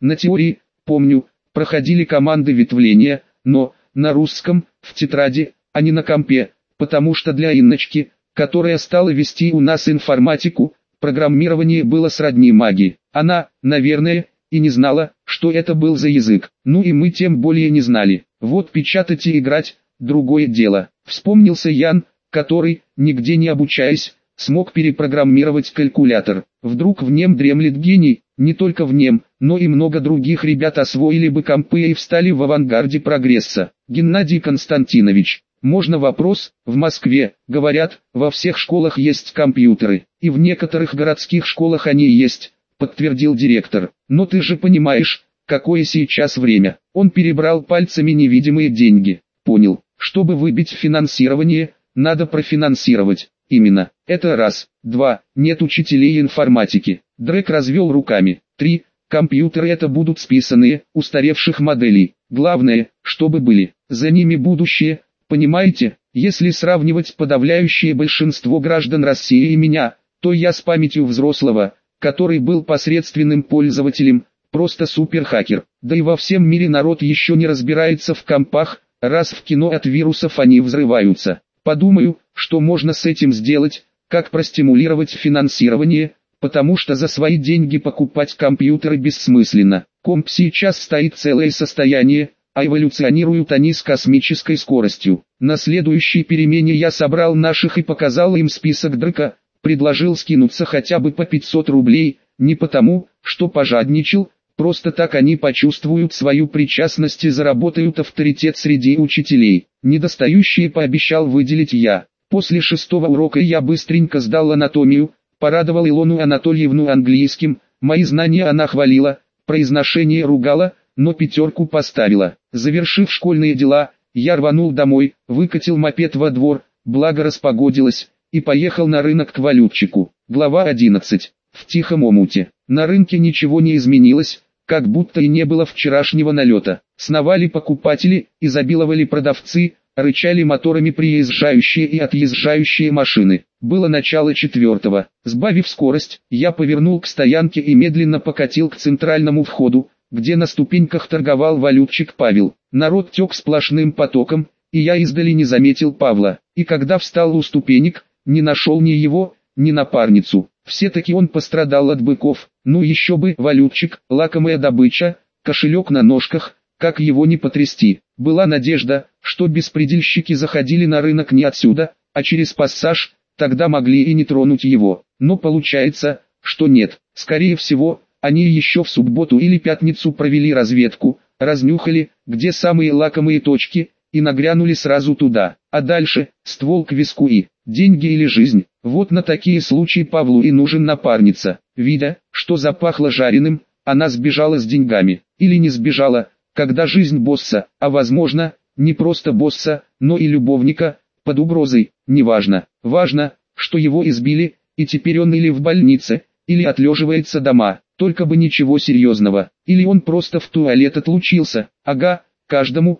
На теории, помню, проходили команды ветвления, но на русском, в тетради, а не на компе, потому что для Инночки, которая стала вести у нас информатику, программирование было сродни магии. Она, наверное, и не знала, что это был за язык. Ну и мы тем более не знали. Вот печатать и играть – другое дело. Вспомнился Ян, который, нигде не обучаясь, смог перепрограммировать калькулятор. Вдруг в нем дремлет гений, не только в нем, но и много других ребят освоили бы компы и встали в авангарде прогресса. Геннадий Константинович, можно вопрос? В Москве, говорят, во всех школах есть компьютеры, и в некоторых городских школах они есть, подтвердил директор. Но ты же понимаешь, какое сейчас время. Он перебрал пальцами невидимые деньги. Понял, чтобы выбить финансирование, надо профинансировать. Именно, это раз. 2. Нет учителей информатики. Дрек развел руками. 3. Компьютеры это будут списанные, устаревших моделей. Главное, чтобы были. За ними будущее, понимаете? Если сравнивать подавляющее большинство граждан России и меня, то я с памятью взрослого, который был посредственным пользователем, просто суперхакер. Да и во всем мире народ еще не разбирается в компах, раз в кино от вирусов они взрываются. Подумаю, что можно с этим сделать, как простимулировать финансирование, потому что за свои деньги покупать компьютеры бессмысленно. Комп сейчас стоит целое состояние, а эволюционируют они с космической скоростью. На следующей перемене я собрал наших и показал им список Дрека, предложил скинуться хотя бы по 500 рублей, не потому, что пожадничал, просто так они почувствуют свою причастность и заработают авторитет среди учителей. Недостающие пообещал выделить я. После 6-го урока я быстренько сдал анатомию, порадовал Илону Анатольевну английским, мои знания она хвалила, произношение ругала, но 5 поставила. Завершив школьные дела, я рванул домой, выкатил мопед во двор, благо распогодилось, и поехал на рынок к валютчику. Глава 11. В тихом омуте. На рынке ничего не изменилось, как будто и не было вчерашнего налета. Сновали покупатели, изобиловали продавцы, рычали моторами приезжающие и отъезжающие машины. Было начало 4-го. Сбавив скорость, я повернул к стоянке и медленно покатил к центральному входу, где на ступеньках торговал валютчик Павел. Народ тек сплошным потоком, и я издали не заметил Павла. И когда встал у ступенек, не нашел ни его, ни напарницу. Все-таки он пострадал от быков. Ну еще бы, валютчик, лакомая добыча, кошелек на ножках, как его не потрясти. Была надежда, что беспредельщики заходили на рынок не отсюда, а через пассаж, тогда могли и не тронуть его. Но получается, что нет. Скорее всего, они еще в субботу или пятницу провели разведку, разнюхали, где самые лакомые точки, и нагрянули сразу туда. А дальше, ствол к виску и деньги или жизнь. Вот на такие случаи Павлу и нужен напарница. Видя, что запахло жареным, она сбежала с деньгами. Или не сбежала, когда жизнь босса, а возможно, не просто босса, но и любовника, под угрозой, неважно. Важно, что его избили, и теперь он или в больнице, или отлеживается дома. Только бы ничего серьезного. Или он просто в туалет отлучился. Ага, каждому,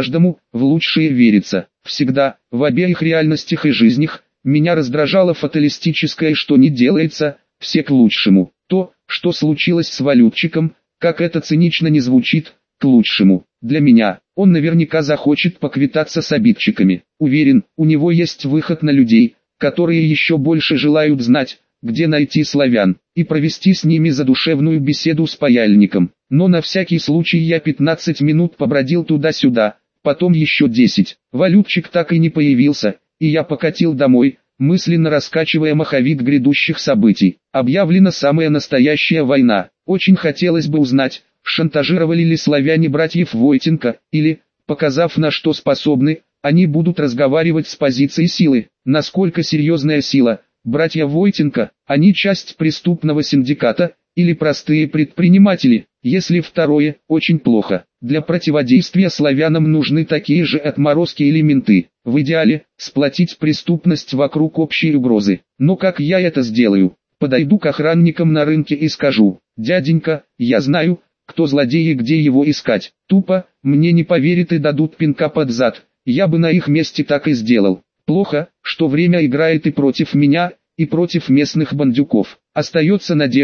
в лучшее верится. Всегда, в обеих реальностях и жизнях, меня раздражало фаталистическое, что не делается, все к лучшему. То, что случилось с валютчиком, как это цинично не звучит, к лучшему. Для меня, он наверняка захочет поквитаться с обидчиками. Уверен, у него есть выход на людей, которые еще больше желают знать, где найти славян, и провести с ними задушевную беседу с паяльником. Но на всякий случай я 15 минут побродил туда-сюда, потом еще 10. Валютчик так и не появился, и я покатил домой, мысленно раскачивая маховик грядущих событий. Объявлена самая настоящая война. Очень хотелось бы узнать, шантажировали ли славяне братьев Войтенко, или, показав на что способны, они будут разговаривать с позиции силы. Насколько серьезная сила? Братья Войтенко, они часть преступного синдиката, или простые предприниматели? Если второе, очень плохо. Для противодействия славянам нужны такие же отморозки или менты. В идеале, сплотить преступность вокруг общей угрозы. Но как я это сделаю? Подойду к охранникам на рынке и скажу: дяденька, я знаю, кто злодей и где его искать. Тупо, мне не поверят и дадут пинка под зад. Я бы на их месте так и сделал. Плохо, что время играет и против меня, и против местных бандюков. Остается надежда,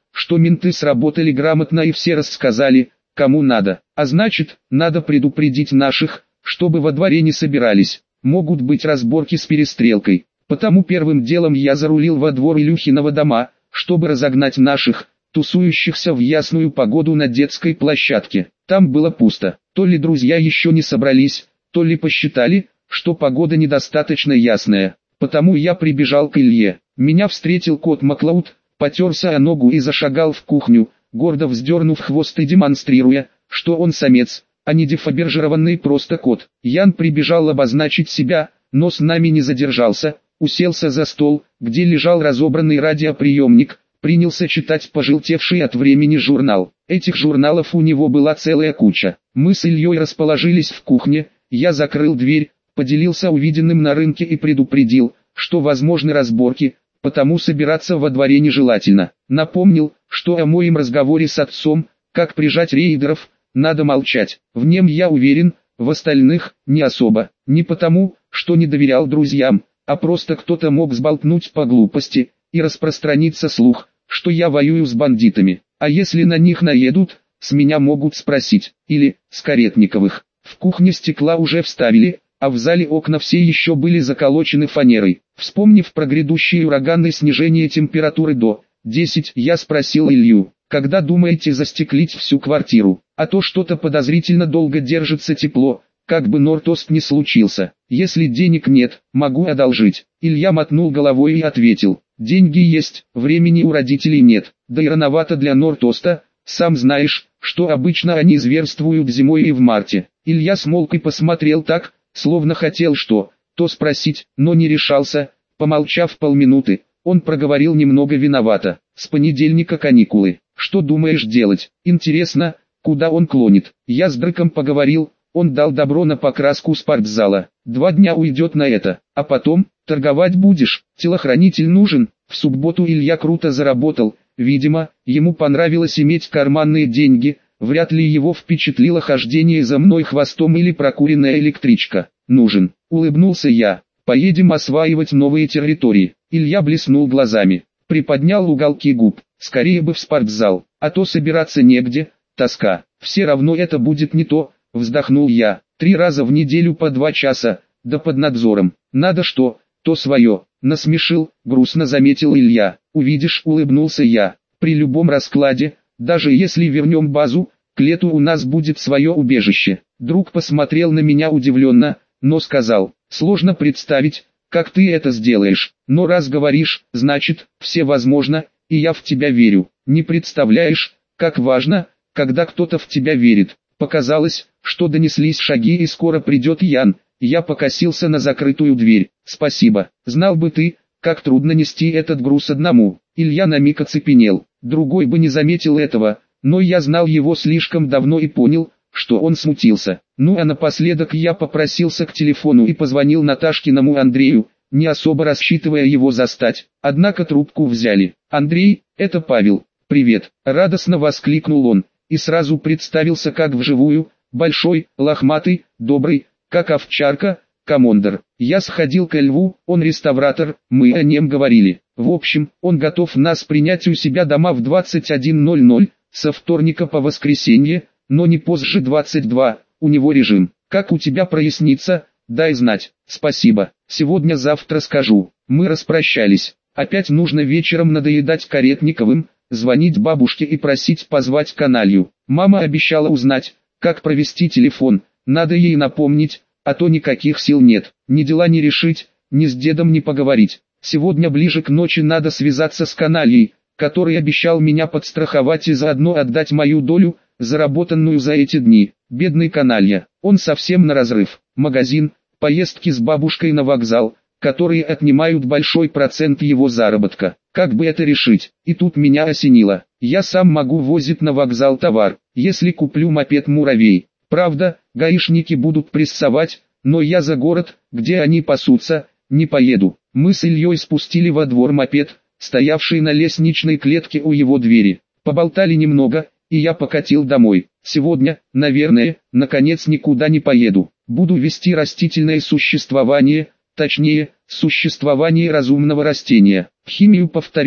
что менты сработали грамотно и все рассказали, кому надо. А значит, надо предупредить наших, чтобы во дворе не собирались. Могут быть разборки с перестрелкой. Потому первым делом я зарулил во двор Илюхиного дома, чтобы разогнать наших, тусующихся в ясную погоду на детской площадке. Там было пусто. То ли друзья еще не собрались, то ли посчитали, что погода недостаточно ясная. Потому я прибежал к Илье. Меня встретил кот Маклауд, потерся о ногу и зашагал в кухню, гордо вздернув хвост и демонстрируя, что он самец, а не дефабержированный просто кот. Ян прибежал обозначить себя, но с нами не задержался, уселся за стол, где лежал разобранный радиоприемник, принялся читать пожелтевший от времени журнал. Этих журналов у него была целая куча. Мы с Ильей расположились в кухне, я закрыл дверь, поделился увиденным на рынке и предупредил, что возможны разборки, потому собираться во дворе нежелательно. Напомнил, что о моем разговоре с отцом, как прижать рейдеров, надо молчать. В нем я уверен, в остальных не особо. Не потому, что не доверял друзьям, а просто кто-то мог сболтнуть по глупости и распространиться слух, что я воюю с бандитами. А если на них наедут, с меня могут спросить, или с Каретниковых. В кухне стекла уже вставили, а в зале окна все еще были заколочены фанерой. Вспомнив про грядущее ураганное снижение температуры до 10, я спросил Илью, когда думаете застеклить всю квартиру, а то что-то подозрительно долго держится тепло, как бы Нортост не случился. Если денег нет, могу одолжить. Илья мотнул головой и ответил, деньги есть, времени у родителей нет, да и рановато для Нортоста, сам знаешь, что обычно они зверствуют зимой и в марте. Илья смолк и посмотрел так, словно хотел что-то спросить, но не решался. Помолчав полминуты, он проговорил немного виновато. С понедельника каникулы. Что думаешь делать? Интересно, куда он клонит? Я с Драком поговорил, он дал добро на покраску спортзала. 2 дня уйдет на это, а потом, торговать будешь, телохранитель нужен. В субботу Илья круто заработал, видимо, ему понравилось иметь карманные деньги, вряд ли его впечатлило хождение за мной хвостом или прокуренная электричка. Нужен, улыбнулся я, поедем осваивать новые территории. Илья блеснул глазами, приподнял уголки губ, скорее бы в спортзал, а то собираться негде, тоска, все равно это будет не то. Вздохнул я, 3 раза в неделю по 2 часа, да под надзором, надо что-то свое, насмешил, грустно заметил Илья, увидишь, улыбнулся я, при любом раскладе, даже если вернем базу, к лету у нас будет свое убежище. Друг посмотрел на меня удивленно, но сказал, сложно представить, как ты это сделаешь, но раз говоришь, значит, все возможно, и я в тебя верю, не представляешь, как важно, когда кто-то в тебя верит. Показалось, что донеслись шаги и скоро придет Ян. Я покосился на закрытую дверь. Спасибо. Знал бы ты, как трудно нести этот груз одному. Илья на миг оцепенел. Другой бы не заметил этого, но я знал его слишком давно и понял, что он смутился. Ну а напоследок я попросился к телефону и позвонил Наташкиному Андрею, не особо рассчитывая его застать. Однако трубку взяли. «Андрей, это Павел. Привет!» — радостно воскликнул он. И сразу представился как вживую, большой, лохматый, добрый, как овчарка, командор. Я сходил к Льву, он реставратор, мы о нем говорили. В общем, он готов нас принять у себя дома в 21:00, со вторника по воскресенье, но не позже 22, у него режим. Как у тебя прояснится, дай знать. Спасибо, сегодня-завтра скажу. Мы распрощались. Опять нужно вечером надоедать Каретниковым, звонить бабушке и просить позвать каналью. Мама обещала узнать, как провести телефон, надо ей напомнить, а то никаких сил нет, ни дела не решить, ни с дедом не поговорить. Сегодня ближе к ночи надо связаться с канальей, который обещал меня подстраховать и заодно отдать мою долю, заработанную за эти дни. Бедный каналья, он совсем на разрыв. Магазин, поездки с бабушкой на вокзал, которые отнимают большой процент его заработка. Как бы это решить? И тут меня осенило. Я сам могу возить на вокзал товар, если куплю мопед «Муравей». Правда, гаишники будут прессовать, но я за город, где они пасутся, не поеду. Мы с Ильей спустили во двор мопед, стоявший на лестничной клетке у его двери. Поболтали немного, и я покатил домой. Сегодня, наверное, наконец никуда не поеду. Буду вести растительное существование, точнее, существование разумного растения. Химию повторю,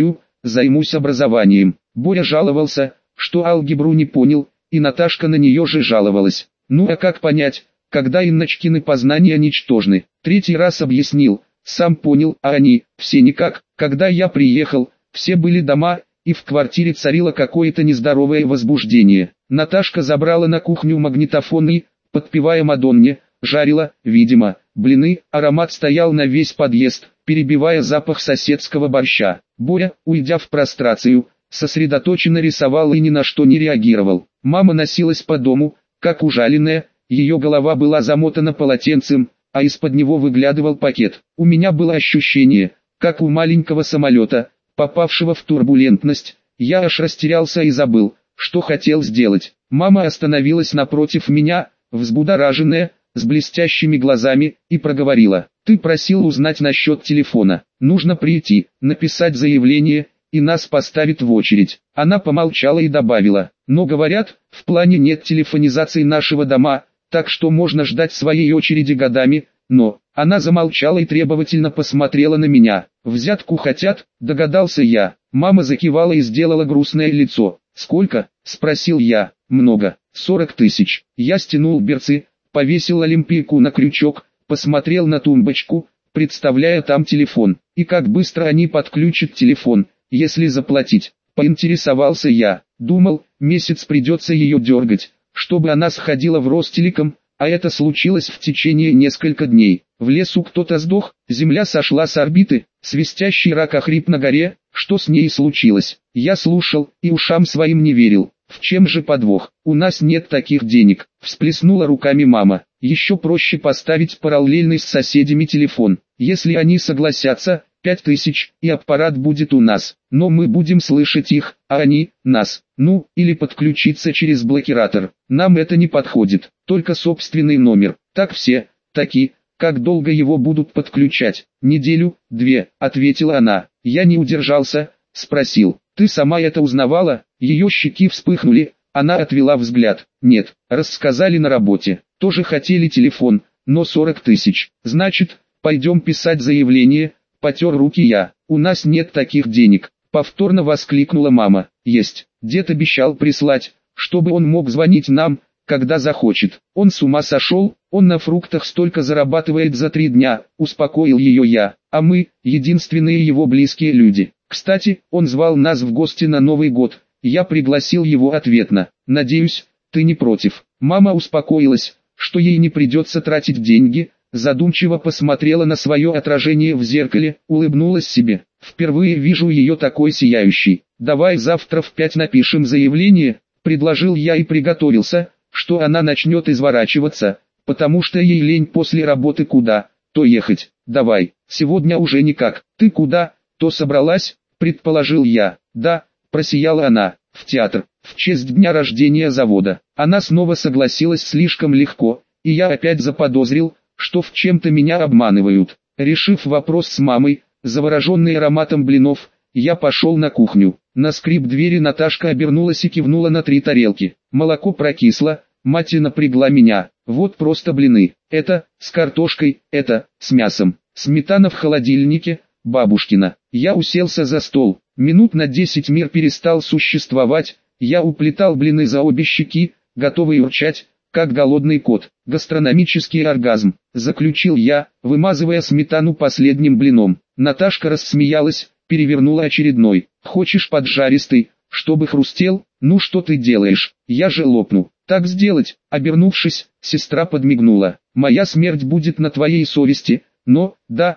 займусь образованием. Боря жаловался, что алгебру не понял, и Наташка на нее же жаловалась. Ну а как понять, когда Инночкины познания ничтожны? Третий раз объяснил, сам понял, а они, все никак. Когда я приехал, все были дома, и в квартире царило какое-то нездоровое возбуждение. Наташка забрала на кухню магнитофон и, подпевая Мадонне, жарила, видимо, блины, аромат стоял на весь подъезд, перебивая запах соседского борща. Боря, уйдя в прострацию, сосредоточенно рисовал и ни на что не реагировал. Мама носилась по дому, как ужаленная, ее голова была замотана полотенцем, а из-под него выглядывал пакет. У меня было ощущение, как у маленького самолета, попавшего в турбулентность. Я аж растерялся и забыл, что хотел сделать. Мама остановилась напротив меня, взбудораженная, с блестящими глазами, и проговорила: «Ты просил узнать насчет телефона. Нужно прийти, написать заявление, и нас поставят в очередь». Она помолчала и добавила: «Но говорят, в плане нет телефонизации нашего дома, так что можно ждать своей очереди годами, но...» Она замолчала и требовательно посмотрела на меня. «Взятку хотят?» – догадался я. Мама закивала и сделала грустное лицо. «Сколько?» – спросил я. «Много. 40 тысяч». Я стянул берцы, повесил олимпийку на крючок, посмотрел на тумбочку, представляя там телефон. И как быстро они подключат телефон, если заплатить? Поинтересовался я. Думал, месяц придется ее дергать, чтобы она сходила в Ростелеком, а это случилось в течение нескольких дней. В лесу кто-то сдох, земля сошла с орбиты, свистящий рак охрип на горе. Что с ней случилось? Я слушал и ушам своим не верил. В чем же подвох? У нас нет таких денег, всплеснула руками мама. Еще проще поставить параллельный с соседями телефон. Если они согласятся, 5000, и аппарат будет у нас. Но мы будем слышать их, а они – нас. Ну, или подключиться через блокиратор. Нам это не подходит, только собственный номер. Так все, таки. Как долго его будут подключать? Неделю, 2, ответила она. Я не удержался, спросил: «Ты сама это узнавала?» Ее щеки вспыхнули, она отвела взгляд. «Нет, рассказали на работе. Тоже хотели телефон, но 40 тысяч. Значит, пойдем писать заявление», потер руки я. «У нас нет таких денег», повторно воскликнула мама. «Есть. Дед обещал прислать, чтобы он мог звонить нам, когда захочет. Он с ума сошел, он на фруктах столько зарабатывает за 3 дня», успокоил ее я. «А мы, единственные его близкие люди. Кстати, он звал нас в гости на Новый год. Я пригласил его ответно. Надеюсь, ты не против». Мама успокоилась, что ей не придется тратить деньги, задумчиво посмотрела на свое отражение в зеркале, улыбнулась себе. «Впервые вижу ее такой сияющей. Давай завтра в 5 напишем заявление», предложил я и приготовился, что она начнет изворачиваться, потому что ей лень после работы куда-то ехать. «Давай, сегодня уже никак. Ты куда-то собралась?» предположил я. «Да», просияла она, — «в театр, в честь дня рождения завода». Она снова согласилась слишком легко, и я опять заподозрил, что в чем-то меня обманывают. Решив вопрос с мамой, завороженный ароматом блинов, я пошел на кухню. На скрип двери Наташка обернулась и кивнула на 3 тарелки. Молоко прокисло, мать напрягла меня. Вот просто блины. Это с картошкой, это с мясом. Сметана в холодильнике, бабушкина. Я уселся за стол. Минут на 10 мир перестал существовать. Я уплетал блины за обе щеки, готовый урчать, как голодный кот. «Гастрономический оргазм», заключил я, вымазывая сметану последним блином. Наташка рассмеялась, перевернула очередной. «Хочешь поджаристый, чтобы хрустел? Ну что ты делаешь? Я же лопну». «Так сделать», обернувшись, сестра подмигнула. «Моя смерть будет на твоей совести, но, да.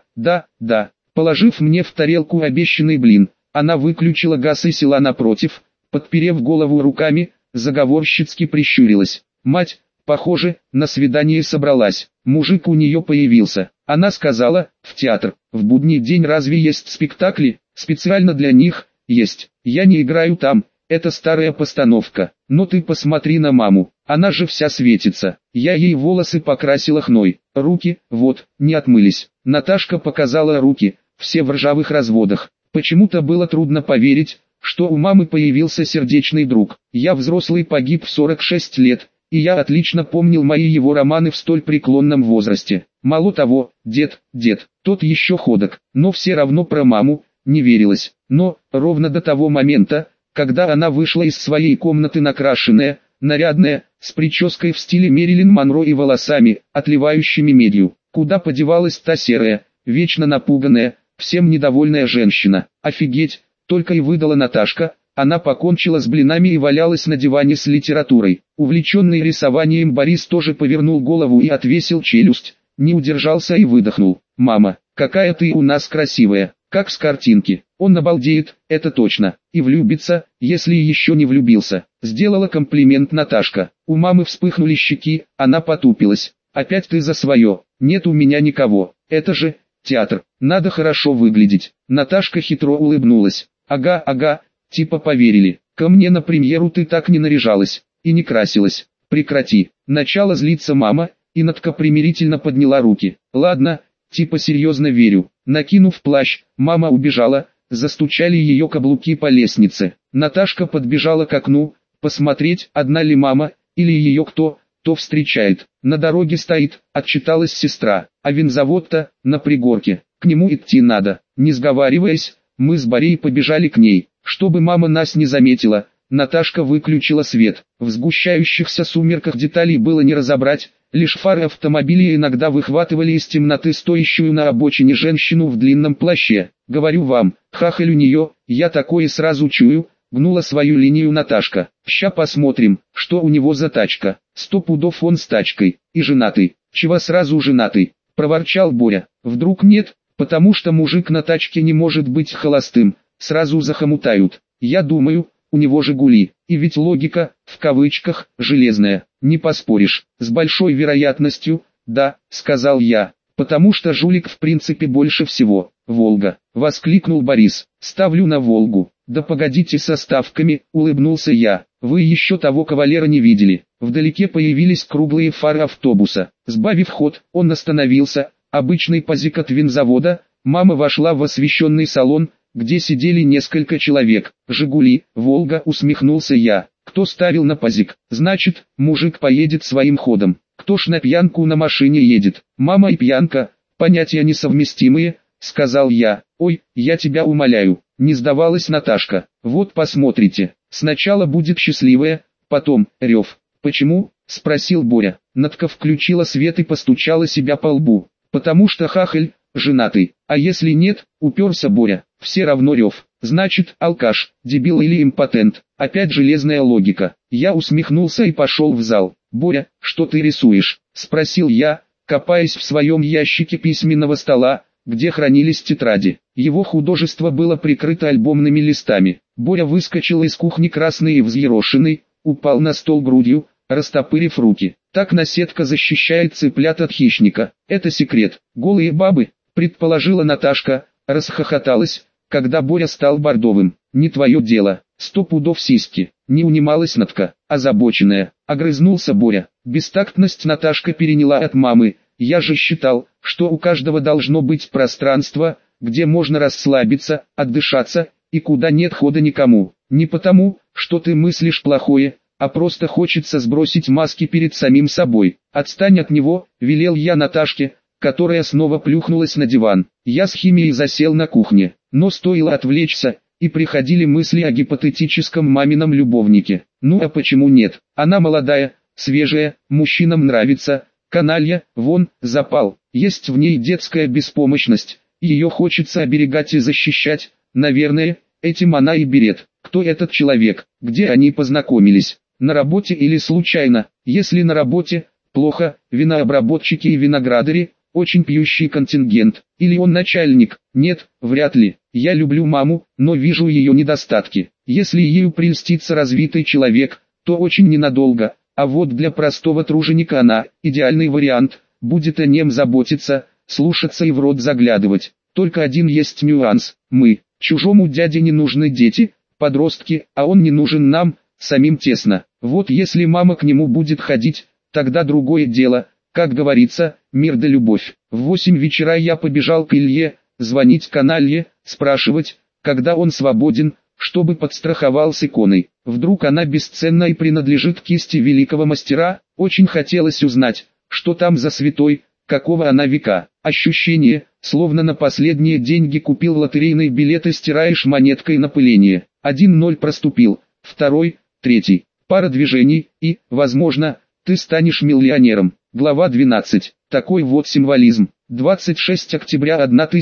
Положив мне в тарелку обещанный блин, она выключила газ и села напротив, подперев голову руками, заговорщицки прищурилась. Мать, похоже, на свидание собралась. Мужик у нее появился. Она сказала: «В театр. В будний день разве есть спектакли? Специально для них есть. Я не играю там, это старая постановка. Но ты посмотри на маму, она же вся светится». Я ей волосы покрасила хной. Руки, вот, не отмылись. Наташка показала руки, все в ржавых разводах. Почему-то было трудно поверить, что у мамы появился сердечный друг. Я взрослый, погиб в 46 лет. И я отлично помнил мои его романы в столь преклонном возрасте. Мало того, дед, тот еще ходок, но все равно про маму не верилось. Но, ровно до того момента, когда она вышла из своей комнаты накрашенная, нарядная, с прической в стиле Мэрилин Монро и волосами, отливающими медью. Куда подевалась та серая, вечно напуганная, всем недовольная женщина? Офигеть, только и выдала Наташка. Она покончила с блинами и валялась на диване с литературой. Увлеченный рисованием Борис тоже повернул голову и отвесил челюсть, не удержался и выдохнул. «Мама, какая ты у нас красивая, как с картинки». Он обалдеет, это точно, и влюбится, если еще не влюбился. Сделала комплимент Наташка. У мамы вспыхнули щеки, она потупилась. «Опять ты за свое, нет у меня никого, это же театр, надо хорошо выглядеть». Наташка хитро улыбнулась. Ага, типа поверили. Ко мне на премьеру ты так не наряжалась и не красилась. Прекрати. Начала злиться мама, и Натка примирительно подняла руки. Ладно, типа серьезно верю. Накинув плащ, мама убежала, застучали ее каблуки по лестнице. Наташка подбежала к окну, посмотреть, одна ли мама, или ее кто встречает. На дороге стоит, отчиталась сестра, а винзавод-то на пригорке. К нему идти надо. Не сговариваясь, мы с Борей побежали к ней. Чтобы мама нас не заметила, Наташка выключила свет. В сгущающихся сумерках деталей было не разобрать, лишь фары автомобиля иногда выхватывали из темноты стоящую на обочине женщину в длинном плаще. «Говорю вам, хахаль у нее, я такое сразу чую», — гнула свою линию Наташка. «Ща посмотрим, что у него за тачка. 100 пудов он с тачкой, и женатый». «Чего сразу женатый?» — проворчал Боря. «Вдруг нет, потому что мужик на тачке не может быть холостым, сразу захомутают. Я думаю, у него «Жигули», и ведь логика, в кавычках, железная, не поспоришь. С большой вероятностью, да, сказал я, потому что жулик в принципе больше всего. «Волга», — воскликнул Борис, — «ставлю на Волгу». «Да погодите со ставками», — улыбнулся я, — «вы еще того кавалера не видели». Вдалеке появились круглые фары автобуса. Сбавив ход, он остановился, обычный пазик от винзавода. Мама вошла в освещенный салон, где сидели несколько человек. «Жигули», «Волга», усмехнулся я. «Кто ставил на пазик? Значит, мужик поедет своим ходом. Кто ж на пьянку на машине едет? Мама и пьянка, понятия несовместимые», — сказал я. «Ой, я тебя умоляю», — не сдавалась Наташка. «Вот посмотрите, сначала будет счастливая, потом рев». «Почему?» — спросил Боря. Натка включила свет и постучала себя по лбу. «Потому что хахаль женатый, а если нет», — уперся Боря. «Все равно рев. Значит, алкаш, дебил или импотент». Опять железная логика. Я усмехнулся и пошел в зал. «Боря, что ты рисуешь?» — спросил я, копаясь в своем ящике письменного стола, где хранились тетради. Его художество было прикрыто альбомными листами. Боря выскочил из кухни красный и взъерошенный, упал на стол грудью, растопырив руки. Так наседка защищает цыплят от хищника. Это секрет. «Голые бабы», предположила Наташка, расхохоталась, когда Боря стал бордовым. «Не твое дело, 100 пудов сиськи», не унималась Натка, озабоченная. Огрызнулся Боря. Бестактность Наташка переняла от мамы. «Я же считал, что у каждого должно быть пространство, где можно расслабиться, отдышаться, и куда нет хода никому. Не потому, что ты мыслишь плохое, а просто хочется сбросить маски перед самим собой. Отстань от него», — велел я Наташке, которая снова плюхнулась на диван. Я с химией засел на кухне, но стоило отвлечься, и приходили мысли о гипотетическом мамином любовнике. Ну а почему нет? Она молодая, свежая, мужчинам нравится, каналья, вон, запал. Есть в ней детская беспомощность, ее хочется оберегать и защищать. Наверное, этим она и берет. Кто этот человек? Где они познакомились? На работе или случайно? Если на работе, плохо, винообработчики и виноградари, очень пьющий контингент. Или он начальник? Нет, вряд ли. Я люблю маму, но вижу ее недостатки. Если ею прельстится развитый человек, то очень ненадолго. А вот для простого труженика она, идеальный вариант, будет о нем заботиться, слушаться и в рот заглядывать. Только один есть нюанс. Мы, чужому дяде не нужны дети, подростки, а он не нужен нам, самим тесно. Вот если мама к нему будет ходить, тогда другое дело. Как говорится, мир да любовь. В 8 вечера я побежал к Илье, звонить каналье, спрашивать, когда он свободен, чтобы подстраховал с иконой. Вдруг она бесценна и принадлежит кисти великого мастера. Очень хотелось узнать, что там за святой, какого она века. Ощущение, словно на последние деньги купил лотерейные билеты, стираешь монеткой напыление. 1-0 проступил, второй, третий. Пара движений, и, возможно, ты станешь миллионером. Глава 12. Такой вот символизм. 26 октября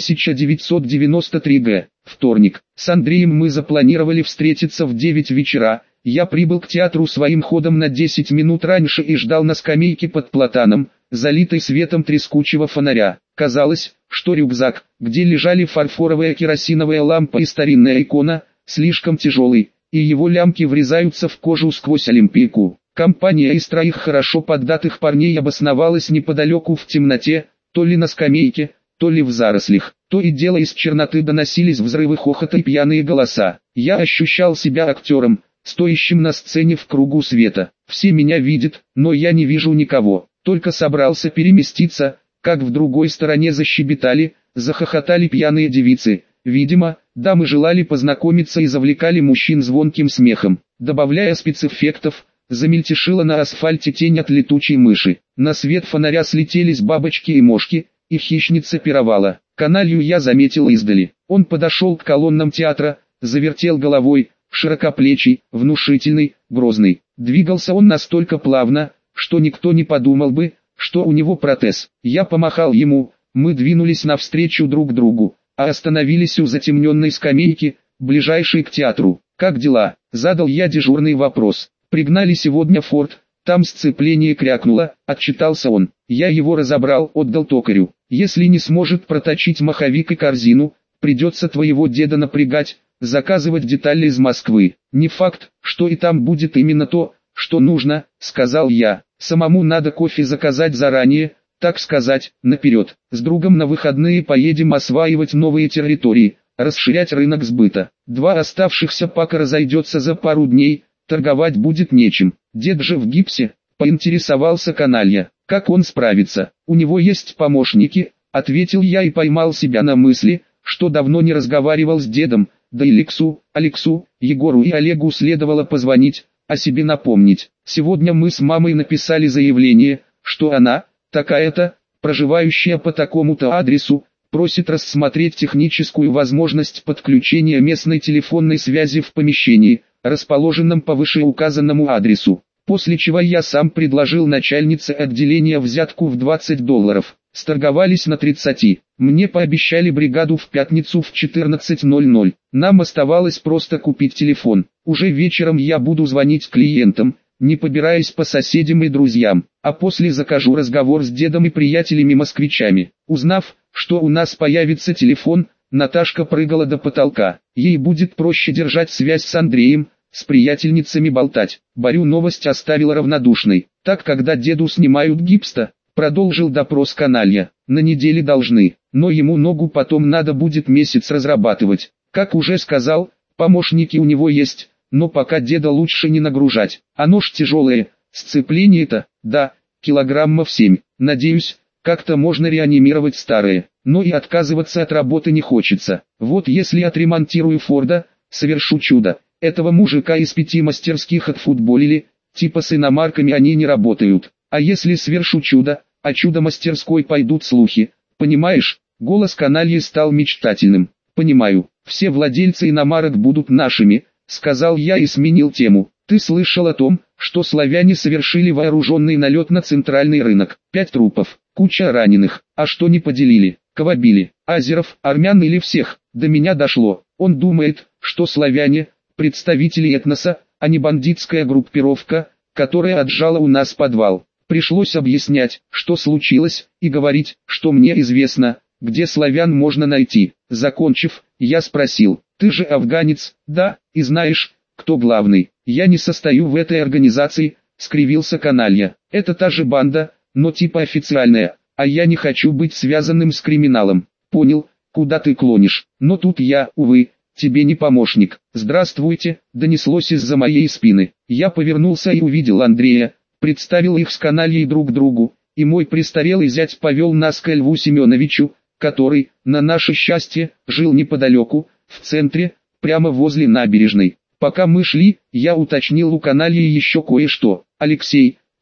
1993 г. Вторник. С Андреем мы запланировали встретиться в 9 вечера. Я прибыл к театру своим ходом на 10 минут раньше и ждал на скамейке под платаном, залитой светом трескучего фонаря. Казалось, что рюкзак, где лежали фарфоровая керосиновая лампа и старинная икона, слишком тяжелый, и его лямки врезаются в кожу сквозь олимпийку. Компания из 3 хорошо поддатых парней обосновалась неподалеку в темноте, то ли на скамейке, то ли в зарослях. То и дело из черноты доносились взрывы хохота и пьяные голоса. Я ощущал себя актером, стоящим на сцене в кругу света. Все меня видят, но я не вижу никого. Только собрался переместиться, как в другой стороне защебетали, захохотали пьяные девицы. Видимо, дамы желали познакомиться и завлекали мужчин звонким смехом. Добавляя спецэффектов, замельтешила на асфальте тень от летучей мыши. На свет фонаря слетелись бабочки и мошки, и хищница пировала. Каналью я заметил издали. Он подошел к колоннам театра, завертел головой, широкоплечий, внушительный, грозный. Двигался он настолько плавно, что никто не подумал бы, что у него протез. Я помахал ему, мы двинулись навстречу друг другу, а остановились у затемненной скамейки, ближайшей к театру. «Как дела?» – задал я дежурный вопрос. «Пригнали сегодня Форд, там сцепление крякнуло», – отчитался он. Я его разобрал, отдал токарю. «Если не сможет проточить маховик и корзину, придется твоего деда напрягать, заказывать детали из Москвы. Не факт, что и там будет именно то, что нужно», – сказал я. «Самому надо кофе заказать заранее, так сказать, наперед. С другом на выходные поедем осваивать новые территории, расширять рынок сбыта. 2 оставшихся пака разойдется за пару дней, торговать будет нечем. Дед же в гипсе», – поинтересовался каналья. «Как он справится? У него есть помощники», – ответил я и поймал себя на мысли, что давно не разговаривал с дедом, да и Алексу, Егору и Олегу следовало позвонить, о себе напомнить. Сегодня мы с мамой написали заявление, что она, такая-то, проживающая по такому-то адресу, просит рассмотреть техническую возможность подключения местной телефонной связи в помещении, расположенном по вышеуказанному адресу. После чего я сам предложил начальнице отделения взятку в $20. Сторговались на 30. Мне пообещали бригаду в пятницу в 14:00. Нам оставалось просто купить телефон. Уже вечером я буду звонить клиентам, не побираясь по соседям и друзьям, а после закажу разговор с дедом и приятелями-москвичами. Узнав, что у нас появится телефон, Наташка прыгала до потолка. Ей будет проще держать связь с Андреем, с приятельницами болтать. Борю новость оставила равнодушной. Так, когда деду снимают гипс-то, продолжил допрос каналья. На неделе должны, но ему ногу потом надо будет месяц разрабатывать. Как уже сказал, помощники у него есть, но пока деда лучше не нагружать. Оно ж тяжелое, сцепление-то, да, килограммов 7. Надеюсь, как-то можно реанимировать старое, но и отказываться от работы не хочется. Вот если отремонтирую Форда, совершу чудо. Этого мужика из 5 мастерских отфутболили, типа с иномарками они не работают. А если свершу чудо, о чудо-мастерской пойдут слухи, понимаешь? Голос канальи стал мечтательным. «Понимаю, все владельцы иномарок будут нашими», — сказал я и сменил тему. «Ты слышал о том, что славяне совершили вооруженный налет на центральный рынок? 5 трупов, куча раненых, а что не поделили? Кого били? Азеров, армян или всех?» До меня дошло. Он думает, что славяне — представители этноса, а не бандитская группировка, которая отжала у нас подвал. Пришлось объяснять, что случилось, и говорить, что мне известно, где славян можно найти. Закончив, я спросил: «Ты же афганец, да, и знаешь, кто главный?» «Я не состою в этой организации», — скривился каналья. «Это та же банда, но типа официальная, а я не хочу быть связанным с криминалом». «Понял, куда ты клонишь, но тут я, увы, тебе не помощник». «Здравствуйте», — донеслось из-за моей спины. Я повернулся и увидел Андрея, представил их с канальей друг другу, и мой престарелый зять повел нас к Льву Семеновичу, который, на наше счастье, жил неподалеку, в центре, прямо возле набережной. Пока мы шли, я уточнил у канальи еще кое-что. «Алексей,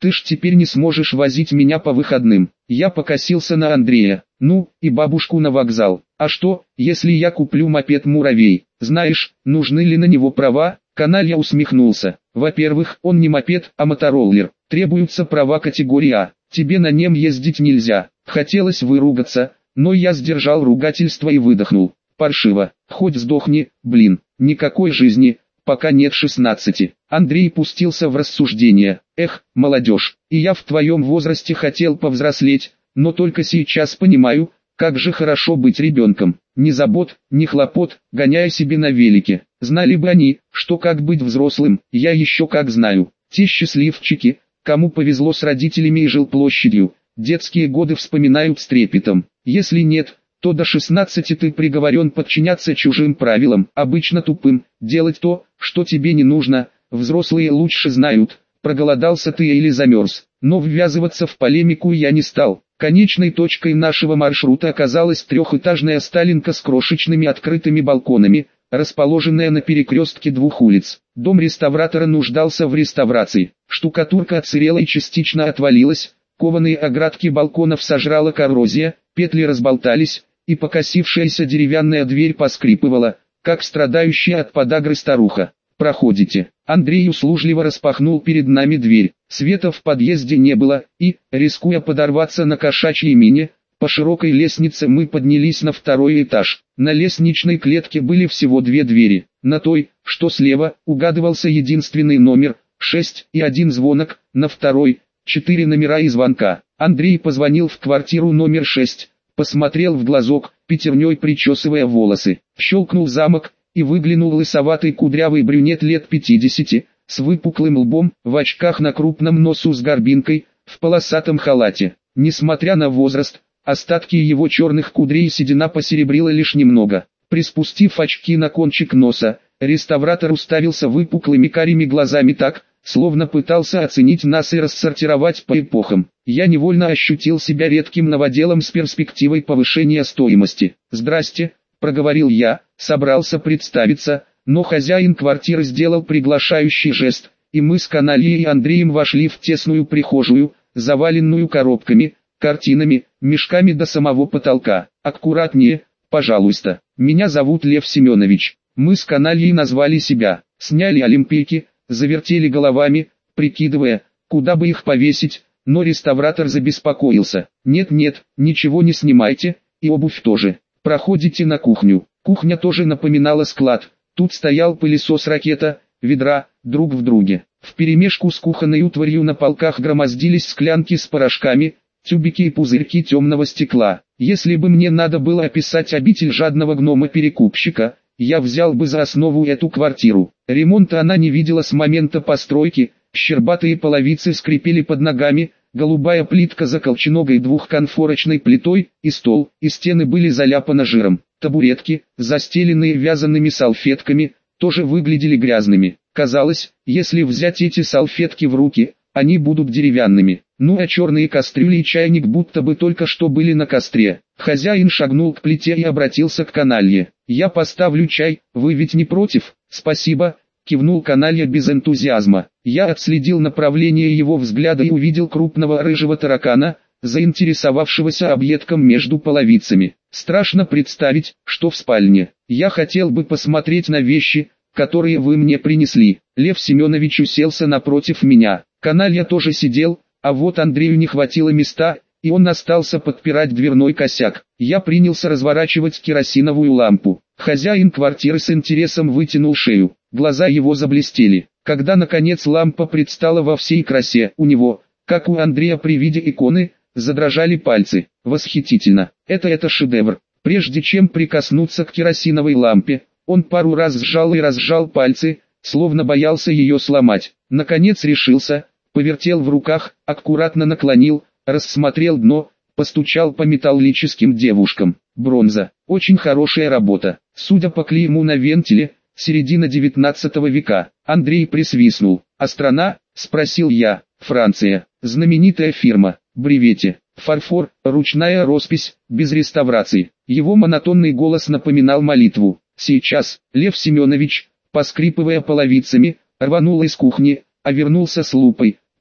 Ты ж теперь не сможешь возить меня по выходным. Я покосился на Андрея. Ну, и бабушку на вокзал. А что, если я куплю мопед «Муравей»? Знаешь, нужны ли на него права? Каналья усмехнулся. Во-первых, он не мопед, а мотороллер. Требуются права категории А. Тебе на нем ездить нельзя. Хотелось выругаться, но я сдержал ругательство и выдохнул. Паршиво. Хоть сдохни, блин. Никакой жизни, пока нет 16. Андрей пустился в рассуждения. Эх, молодежь, и я в твоем возрасте хотел повзрослеть, но только сейчас понимаю, как же хорошо быть ребенком. Ни забот, ни хлопот, гоняя себе на велике. Знали бы они, что как быть взрослым, я еще как знаю. Те счастливчики, кому повезло с родителями и жилплощадью, детские годы вспоминают с трепетом. Если нет, то до 16 ты приговорен подчиняться чужим правилам, обычно тупым, делать то, что тебе не нужно. Взрослые лучше знают, проголодался ты или замерз. Но ввязываться в полемику я не стал. Конечной точкой нашего маршрута оказалась трехэтажная сталинка с крошечными открытыми балконами, расположенная на перекрестке двух улиц. Дом реставратора нуждался в реставрации. Штукатурка отсырела и частично отвалилась, кованые оградки балконов сожрала коррозия, петли разболтались, и покосившаяся деревянная дверь поскрипывала, как страдающая от подагры старуха. «Проходите». Андрей услужливо распахнул перед нами дверь. Света в подъезде не было, и, рискуя подорваться на кошачьей мине, по широкой лестнице мы поднялись на второй этаж. На лестничной клетке были всего две двери. На той, что слева, угадывался единственный номер, 6 и один звонок, на второй, 4 номера и звонка. Андрей позвонил в квартиру номер 6, посмотрел в глазок, пятерней причесывая волосы. Щелкнул замок, и выглянул лысоватый кудрявый брюнет лет 50, с выпуклым лбом, в очках на крупном носу с горбинкой, в полосатом халате. Несмотря на возраст, остатки его черных кудрей седина посеребрила лишь немного. Приспустив очки на кончик носа, реставратор уставился выпуклыми карими глазами так, словно пытался оценить нас и рассортировать по эпохам. Я невольно ощутил себя редким новоделом с перспективой повышения стоимости. «Здрасте», — проговорил я, собрался представиться, но хозяин квартиры сделал приглашающий жест, и мы с Канальей и Андреем вошли в тесную прихожую, заваленную коробками, картинами, мешками до самого потолка. «Аккуратнее, пожалуйста. Меня зовут Лев Семенович». Мы с Канальей назвали себя, сняли олимпийки, завертели головами, прикидывая, куда бы их повесить, но реставратор забеспокоился. «Нет-нет, ничего не снимайте, и обувь тоже. Проходите на кухню». Кухня тоже напоминала склад. Тут стоял пылесос-ракета, ведра, друг в друге. Вперемешку с кухонной утварью на полках громоздились склянки с порошками, тюбики и пузырьки темного стекла. Если бы мне надо было описать обитель жадного гнома-перекупщика, я взял бы за основу эту квартиру. Ремонта она не видела с момента постройки, щербатые половицы скрипели под ногами, голубая плитка за колченогой двухконфорочной плитой, и стол, и стены были заляпаны жиром. Табуретки, застеленные вязаными салфетками, тоже выглядели грязными. Казалось, если взять эти салфетки в руки, они будут деревянными. Ну а черные кастрюли и чайник будто бы только что были на костре. Хозяин шагнул к плите и обратился к Каналье. «Я поставлю чай, вы ведь не против?» «Спасибо», — кивнул Каналья без энтузиазма. Я отследил направление его взгляда и увидел крупного рыжего таракана, заинтересовавшегося объедком между половицами. Страшно представить, что в спальне. «Я хотел бы посмотреть на вещи, которые вы мне принесли». Лев Семенович уселся напротив меня. Каналья тоже сидел, а вот Андрею не хватило места, и он остался подпирать дверной косяк. Я принялся разворачивать керосиновую лампу. Хозяин квартиры с интересом вытянул шею. Глаза его заблестели. Когда наконец лампа предстала во всей красе, у него, как у Андрея при виде иконы, задрожали пальцы. Восхитительно. Это шедевр. Прежде чем прикоснуться к керосиновой лампе, он пару раз сжал и разжал пальцы, словно боялся ее сломать. Наконец решился, повертел в руках, аккуратно наклонил, рассмотрел дно, постучал по металлическим девушкам. Бронза. Очень хорошая работа. Судя по клейму на вентиле, середина 19 века. Андрей присвистнул. «А страна?» — спросил я. «Франция. Знаменитая фирма. Бревете. Фарфор, ручная роспись, без реставрации». Его монотонный голос напоминал молитву. Сейчас, Лев Семенович, поскрипывая половицами, рванул из кухни, а вернулся с лупой,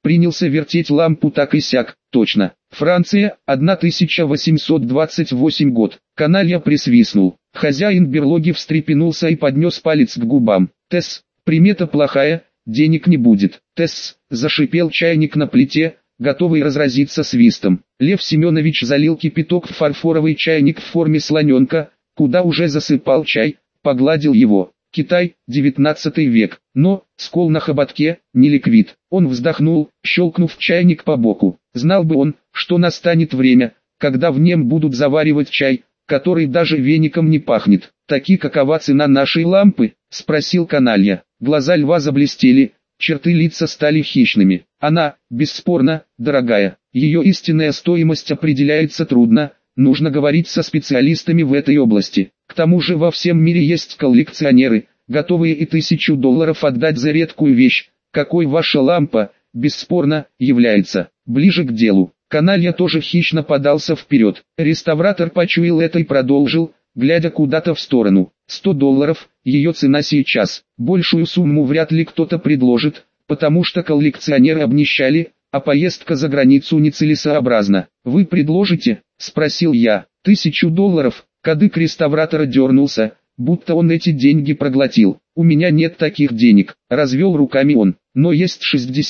принялся вертеть лампу так и сяк. Точно. Франция, 1828 год. Каналья присвистнул. Хозяин берлоги встрепенулся и поднес палец к губам. «Тесс, примета плохая, денег не будет». «Тесс», зашипел чайник на плите, готовый разразиться свистом. Лев Семенович залил кипяток в фарфоровый чайник в форме слоненка, куда уже засыпал чай, погладил его. Китай, 19 век, но, скол на хоботке, не ликвид. Он вздохнул, щелкнув чайник по боку. Знал бы он, что настанет время, когда в нем будут заваривать чай, который даже веником не пахнет. «Таки какова цена нашей лампы?» – спросил каналья. Глаза льва заблестели, черты лица стали хищными. «Она, бесспорно, дорогая. Ее истинная стоимость определяется трудно, нужно говорить со специалистами в этой области. К тому же во всем мире есть коллекционеры, готовые и $1000 отдать за редкую вещь, какой ваша лампа, бесспорно, является». Ближе к делу. Каналья тоже хищно подался вперед. Реставратор почуял это и продолжил, глядя куда-то в сторону. $100, ее цена сейчас. Большую сумму вряд ли кто-то предложит, потому что коллекционеры обнищали, а поездка за границу нецелесообразна. «Вы предложите?» – спросил я. $1000. Кадык реставратора дернулся, будто он эти деньги проглотил. «У меня нет таких денег», – развел руками он. «Но есть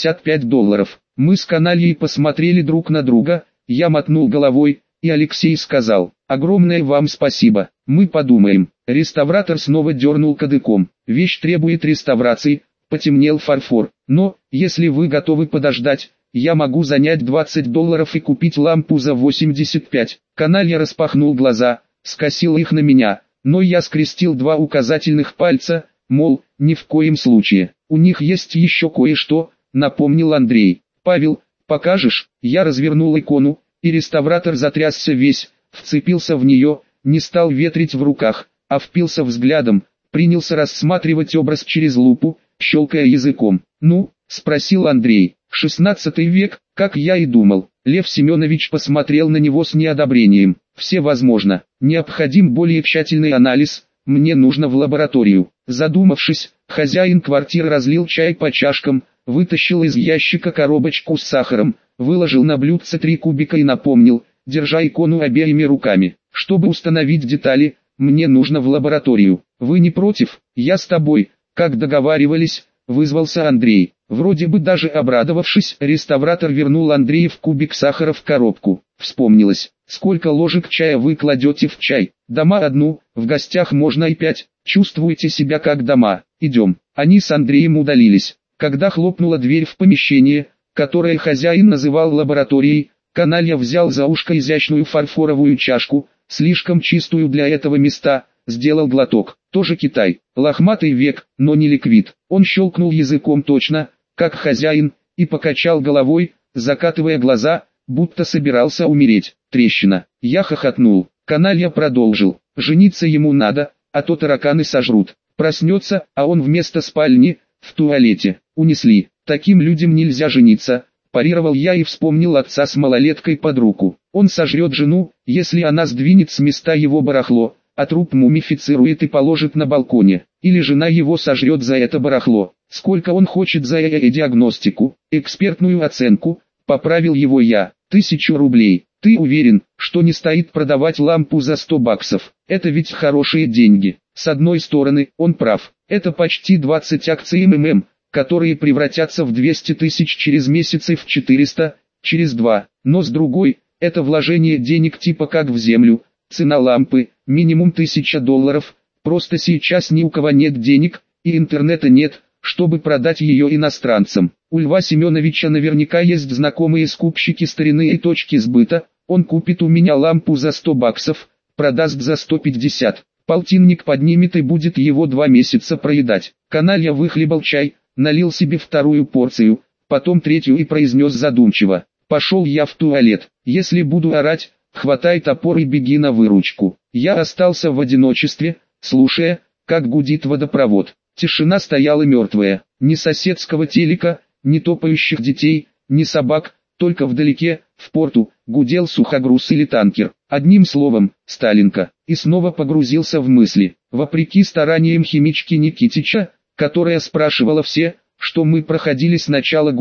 $65. Мы с канальей посмотрели друг на друга, я мотнул головой, и Алексей сказал: «Огромное вам спасибо, мы подумаем». Реставратор снова дернул кадыком. «Вещь требует реставрации», – потемнел фарфор. «Но, если вы готовы подождать, я могу занять $20 и купить лампу за 85. Каналья распахнул глаза, скосил их на меня, но я скрестил два указательных пальца, мол, ни в коем случае. «У них есть еще кое-что», – напомнил Андрей. «Павел, покажешь?» Я развернул икону, и реставратор затрясся весь, вцепился в нее, не стал ветрить в руках, а впился взглядом, принялся рассматривать образ через лупу, щелкая языком. «Ну?» – спросил Андрей. «XVI век, как я и думал». Лев Семенович посмотрел на него с неодобрением. «Все возможно. Необходим более тщательный анализ, мне нужно в лабораторию». Задумавшись, хозяин квартиры разлил чай по чашкам, вытащил из ящика коробочку с сахаром, выложил на блюдце 3 кубика и напомнил, держа икону обеими руками: «Чтобы установить детали, мне нужно в лабораторию. Вы не против?» «Я с тобой, как договаривались», — вызвался Андрей. Вроде бы даже обрадовавшись, реставратор вернул Андреев кубик сахара в коробку. Вспомнилось: «Сколько ложек чая вы кладете в чай?» «Дома одну, в гостях можно и 5. Чувствуете себя как дома. Идем». Они с Андреем удалились. Когда хлопнула дверь в помещение, которое хозяин называл лабораторией, каналья взял за ушко изящную фарфоровую чашку, слишком чистую для этого места, сделал глоток. Тоже Китай, лохматый век, но не ликвид. Он щелкнул языком точно, как хозяин, и покачал головой, закатывая глаза, будто собирался умереть. Трещина. Я хохотнул. Каналья продолжил: «Жениться ему надо, а то тараканы сожрут. Проснется, а он вместо спальни, в туалете. Унесли. Таким людям нельзя жениться», – парировал я и вспомнил отца с малолеткой под руку. «Он сожрет жену, если она сдвинет с места его барахло, а труп мумифицирует и положит на балконе. Или жена его сожрет за это барахло. Сколько он хочет за диагностику, экспертную оценку?» – поправил его я. $1000. «Ты уверен, что не стоит продавать лампу за $100? Это ведь хорошие деньги». С одной стороны, он прав. Это почти 20 акций МММ, которые превратятся в 200 тысяч через месяц и в 400, через 2. Но с другой, это вложение денег типа как в землю. Цена лампы, минимум $1000. Просто сейчас ни у кого нет денег, и интернета нет, чтобы продать ее иностранцам. У Льва Семеновича наверняка есть знакомые скупщики старины и точки сбыта. Он купит у меня лампу за $100, продаст за 150. Полтинник поднимет и будет его 2 месяца проедать». Каналья выхлебал чай, налил себе 2-ю порцию, потом 3-ю и произнес задумчиво: «Пошел я в туалет. Если буду орать, хватай топор и беги на выручку». Я остался в одиночестве, слушая, как гудит водопровод. Тишина стояла мертвая. Ни соседского телека, ни топающих детей, ни собак, только вдалеке, в порту, гудел сухогруз или танкер. Одним словом, Сталинка. И снова погрузился в мысли. Вопреки стараниям химички Никитича, которая спрашивала все, что мы проходили с начала года,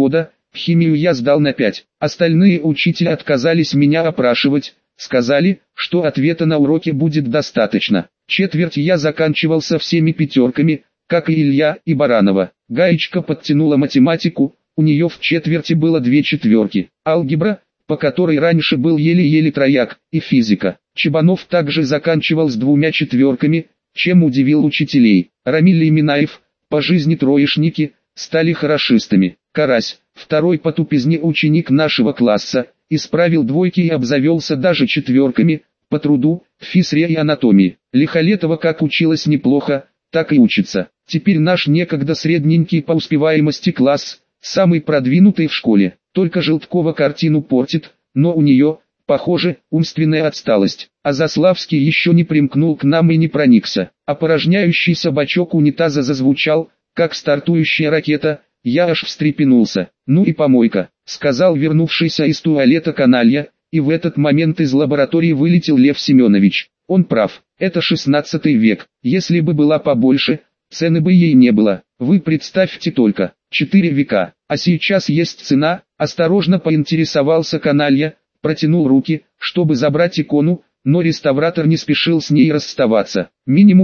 Химию я сдал на 5. Остальные учителя отказались меня опрашивать, сказали, что ответа на уроке будет достаточно. Четверть я заканчивал со всеми пятерками, как и Илья и Баранова. Гаечка подтянула математику, у нее в четверти было 2 четверки. Алгебра, по которой раньше был еле-еле трояк, и физика. Чебанов также заканчивал с 2 четверками, чем удивил учителей. Рамиль и Минаев, по жизни троечники, стали хорошистами. Карась, второй по тупизне ученик нашего класса, исправил двойки и обзавелся даже четверками, по труду, физре и анатомии. Лихолетова как училась неплохо, так и учится. Теперь наш некогда средненький по успеваемости класс, самый продвинутый в школе. Только Желткова картину портит, но у нее, похоже, умственная отсталость. А Заславский еще не примкнул к нам и не проникся. Опорожняющийся бачок унитаза зазвучал, как стартующая ракета. Я аж встрепенулся. «Ну и помойка», — сказал вернувшийся из туалета каналья, и в этот момент из лаборатории вылетел Лев Семенович. Он прав, это 16 век, если бы была побольше, цены бы ей не было. Вы представьте только, 4 века, а сейчас есть цена. Осторожно поинтересовался каналья, протянул руки, чтобы забрать икону, но реставратор не спешил с ней расставаться. Минимум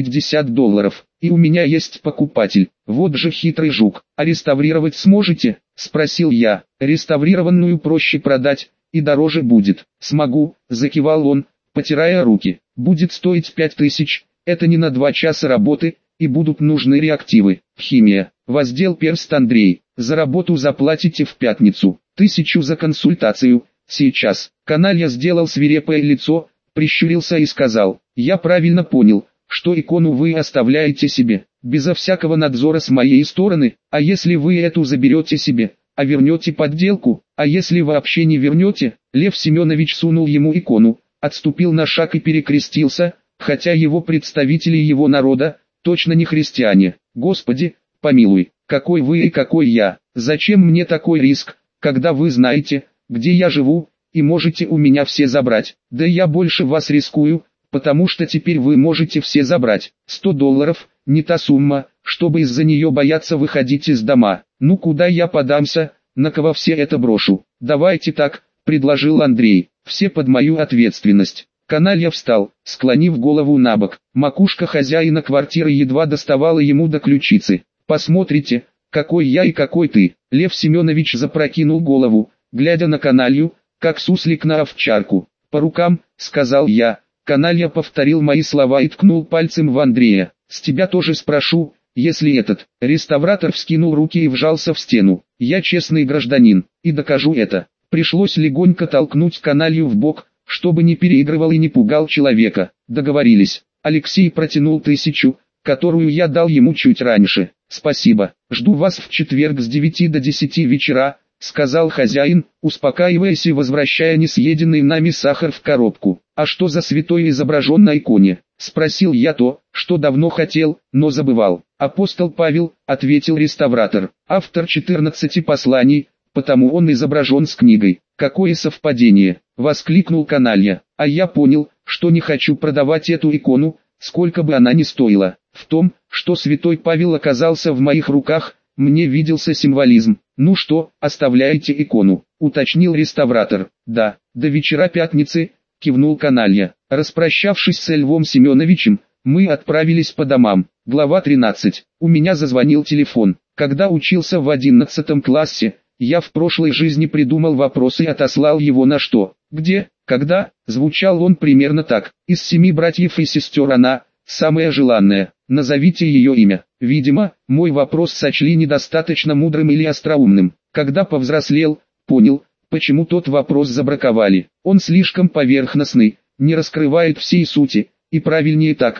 $150, и у меня есть покупатель. Вот же хитрый жук. А реставрировать сможете? Спросил я. Реставрированную проще продать, и дороже будет. Смогу, закивал он, потирая руки. Будет стоить 5000, это не на 2 часа работы, и будут нужны реактивы. Химия. Воздел перст Андрей. За работу заплатите в пятницу. 1000 за консультацию. Сейчас. Каналья сделал свирепое лицо, прищурился и сказал: «Я правильно понял, что икону вы оставляете себе, безо всякого надзора с моей стороны, а если вы эту заберете себе, а вернете подделку, а если вообще не вернете?» Лев Семенович сунул ему икону, отступил на шаг и перекрестился, хотя его представители его народа, точно не христиане. «Господи, помилуй, какой вы и какой я, зачем мне такой риск, когда вы знаете, где я живу, и можете у меня все забрать? Да я больше вас рискую, потому что теперь вы можете все забрать. $100, не та сумма, чтобы из-за нее бояться выходить из дома. Ну куда я подамся, на кого все это брошу? Давайте так», — предложил Андрей, — «все под мою ответственность». Каналья встал, склонив голову набок. Макушка хозяина квартиры едва доставала ему до ключицы. «Посмотрите, какой я и какой ты». Лев Семенович запрокинул голову, глядя на каналью, как суслик на овчарку. «По рукам», — сказал я. Каналья повторил мои слова и ткнул пальцем в Андрея. «С тебя тоже спрошу, если этот». Реставратор вскинул руки и вжался в стену. «Я честный гражданин, и докажу это». Пришлось легонько толкнуть каналью в бок, чтобы не переигрывал и не пугал человека. Договорились. Алексей протянул 1000, которую я дал ему чуть раньше. «Спасибо. Жду вас в четверг с 9 до 10 вечера», — сказал хозяин, успокаиваясь и возвращая несъеденный нами сахар в коробку. «А что за святой изображен на иконе?» — спросил я то, что давно хотел, но забывал. «Апостол Павел», — ответил реставратор, — «автор 14 посланий, потому он изображен с книгой». «Какое совпадение!» — воскликнул каналья. «А я понял, что не хочу продавать эту икону, сколько бы она ни стоила. В том, что святой Павел оказался в моих руках, мне виделся символизм». «Ну что, оставляете икону?» — уточнил реставратор. «Да, до вечера пятницы», — кивнул каналья. Распрощавшись с Львом Семеновичем, мы отправились по домам. Глава 13. У меня зазвонил телефон. Когда учился в 11 классе, я в прошлой жизни придумал вопрос и отослал его на «что», «где», «когда». Звучал он примерно так: из 7 братьев и сестер она самая желанная, назовите ее имя. Видимо, мой вопрос сочли недостаточно мудрым или остроумным. Когда повзрослел, понял, почему тот вопрос забраковали. Он слишком поверхностный, не раскрывает всей сути, и правильнее так: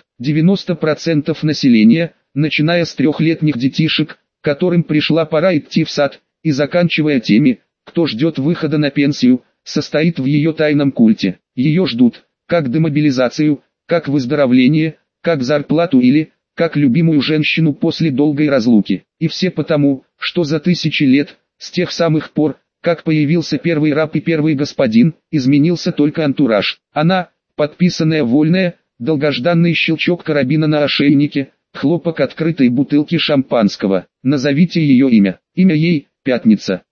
90% населения, начиная с 3-летних детишек, которым пришла пора идти в сад, и заканчивая теми, кто ждет выхода на пенсию, состоит в ее тайном культе. Ее ждут, как демобилизацию, как выздоровление, как зарплату или, как любимую женщину после долгой разлуки. И все потому, что за 1000 лет, с тех самых пор, как появился первый раб и первый господин, изменился только антураж. Она, подписанная вольная, долгожданный щелчок карабина на ошейнике, хлопок открытой бутылки шампанского. Назовите ее имя. Имя ей — Пятница.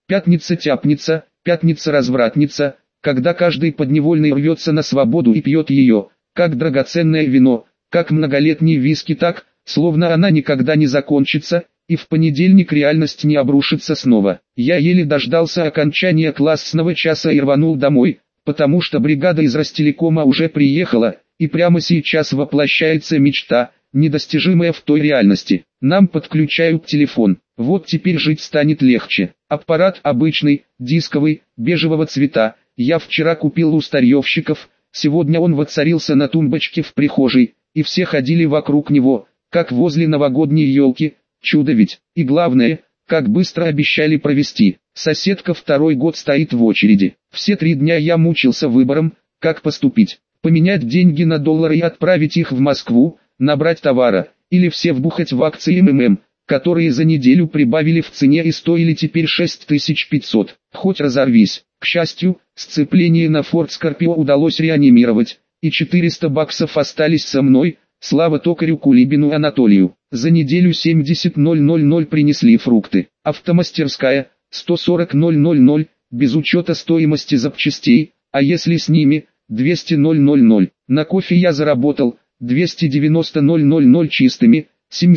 Пятница-тяпница, пятница-развратница, когда каждый подневольный рвется на свободу и пьет ее, как драгоценное вино, как многолетний виски, так, словно она никогда не закончится, и в понедельник реальность не обрушится снова. Я еле дождался окончания классного часа и рванул домой, потому что бригада из Ростелекома уже приехала, и прямо сейчас воплощается мечта, недостижимая в той реальности. Нам подключают телефон. Вот теперь жить станет легче. Аппарат обычный, дисковый, бежевого цвета. Я вчера купил у старьевщиков, сегодня он воцарился на тумбочке в прихожей, и все ходили вокруг него, как возле новогодней елки. Чудо ведь. И главное, как быстро обещали провести. Соседка второй год стоит в очереди. Все 3 дня я мучился выбором, как поступить. Поменять деньги на доллары и отправить их в Москву, набрать товара, или все вбухать в акции МММ, которые за неделю прибавили в цене и стоили теперь 6500. Хоть разорвись. К счастью, сцепление на Ford Scorpio удалось реанимировать, и 400 баксов остались со мной. Слава токарю Кулибину Анатолию. За неделю 70 000 принесли фрукты. Автомастерская 140 000, без учета стоимости запчастей, а если с ними 200 000. На кофе я заработал 290 000 чистыми,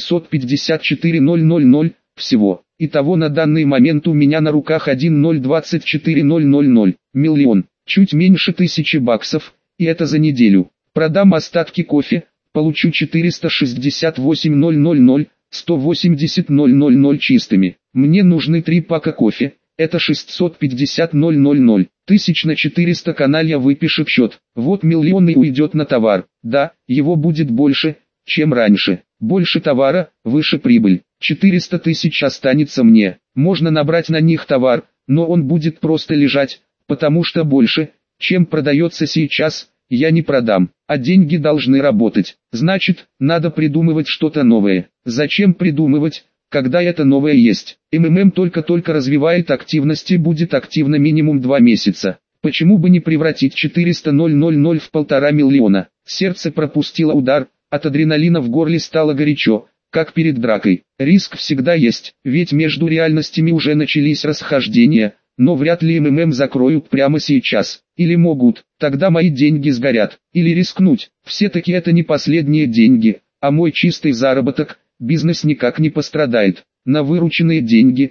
754 000 всего. Итого на данный момент у меня на руках 1,024 000, миллион, чуть меньше 1000 баксов, и это за неделю. Продам остатки кофе. Получу 468 000, 180 000 чистыми. Мне нужны 3 пака кофе, это 650 000. 1000 на 400 каналья выпишет счет. Вот миллион и уйдет на товар. Да, его будет больше, чем раньше. Больше товара, выше прибыль. 400 тысяч останется мне. Можно набрать на них товар, но он будет просто лежать, потому что больше, чем продается сейчас, я не продам, а деньги должны работать. Значит, надо придумывать что-то новое. Зачем придумывать, когда это новое есть? МММ только-только развивает активность и будет активно минимум 2 месяца. Почему бы не превратить 400 000 в 1,5 миллиона? Сердце пропустило удар, от адреналина в горле стало горячо, как перед дракой. Риск всегда есть, ведь между реальностями уже начались расхождения. Но вряд ли МММ закроют прямо сейчас. Или могут, тогда мои деньги сгорят. Или рискнуть. Все-таки это не последние деньги, а мой чистый заработок. Бизнес никак не пострадает. На вырученные деньги,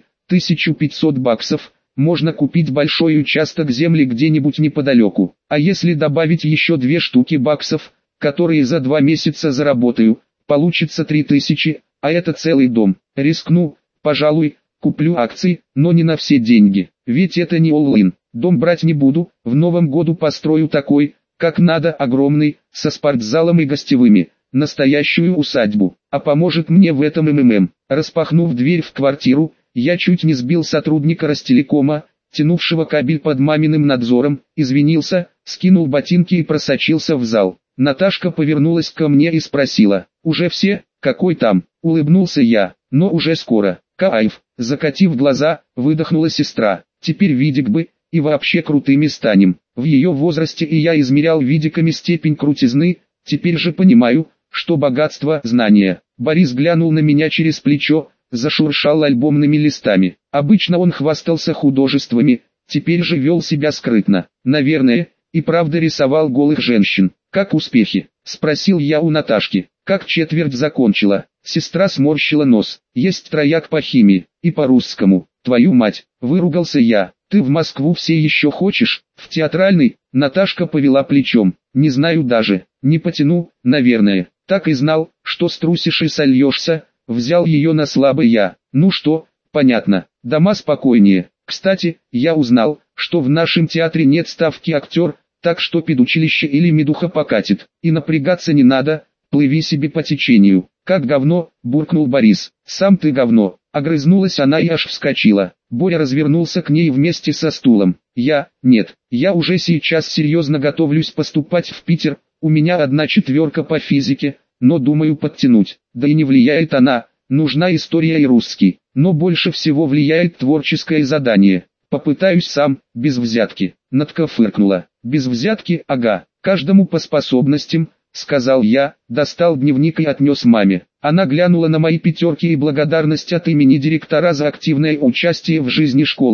1500 баксов, можно купить большой участок земли где-нибудь неподалеку. А если добавить еще 2 штуки баксов, которые за 2 месяца заработаю, получится 3000, а это целый дом. Рискну, пожалуй, куплю акции, но не на все деньги. Ведь это не all-in. Дом брать не буду, в новом году построю такой, как надо, огромный, со спортзалом и гостевыми, настоящую усадьбу. А поможет мне в этом МММ. Распахнув дверь в квартиру, я чуть не сбил сотрудника Ростелекома, тянувшего кабель под маминым надзором, извинился, скинул ботинки и просочился в зал. Наташка повернулась ко мне и спросила: «Уже все? Какой там?» Улыбнулся я: «Но уже скоро». «Кайф!» Закатив глаза, выдохнула сестра. «Теперь видик бы, и вообще крутыми станем». В ее возрасте и я измерял видиками степень крутизны, теперь же понимаю, что богатство – знания. Борис глянул на меня через плечо, зашуршал альбомными листами. Обычно он хвастался художествами, теперь же вел себя скрытно. Наверное, и правда рисовал голых женщин. «Как успехи?» – спросил я у Наташки. «Как четверть закончила?» Сестра сморщила нос. «Есть трояк по химии, и по-русскому. Твою мать!» – выругался я. «Ты в Москву все еще хочешь?» «В театральный?» – Наташка повела плечом. «Не знаю даже. Не потяну, наверное». Так и знал, что струсишь и сольешься. Взял ее на слабый я. «Ну что, понятно. Дома спокойнее. Кстати, я узнал, что в нашем театре нет ставки актер, так что педучилище или медуха покатит. И напрягаться не надо, плыви себе по течению». «Как говно», – буркнул Борис. «Сам ты говно». Огрызнулась она и аж вскочила. Боря развернулся к ней вместе со стулом. Нет, я уже сейчас серьезно готовлюсь поступать в Питер, у меня 1/4 по физике, но думаю подтянуть. Да и не влияет она, нужна история и русский, но больше всего влияет творческое задание. Попытаюсь сам, без взятки. Натка фыркнула. Без взятки, ага, каждому по способностям, сказал я, достал дневник и отнес маме. Она глянула на мои 5 и благодарность от имени директора за активное участие в жизни школы,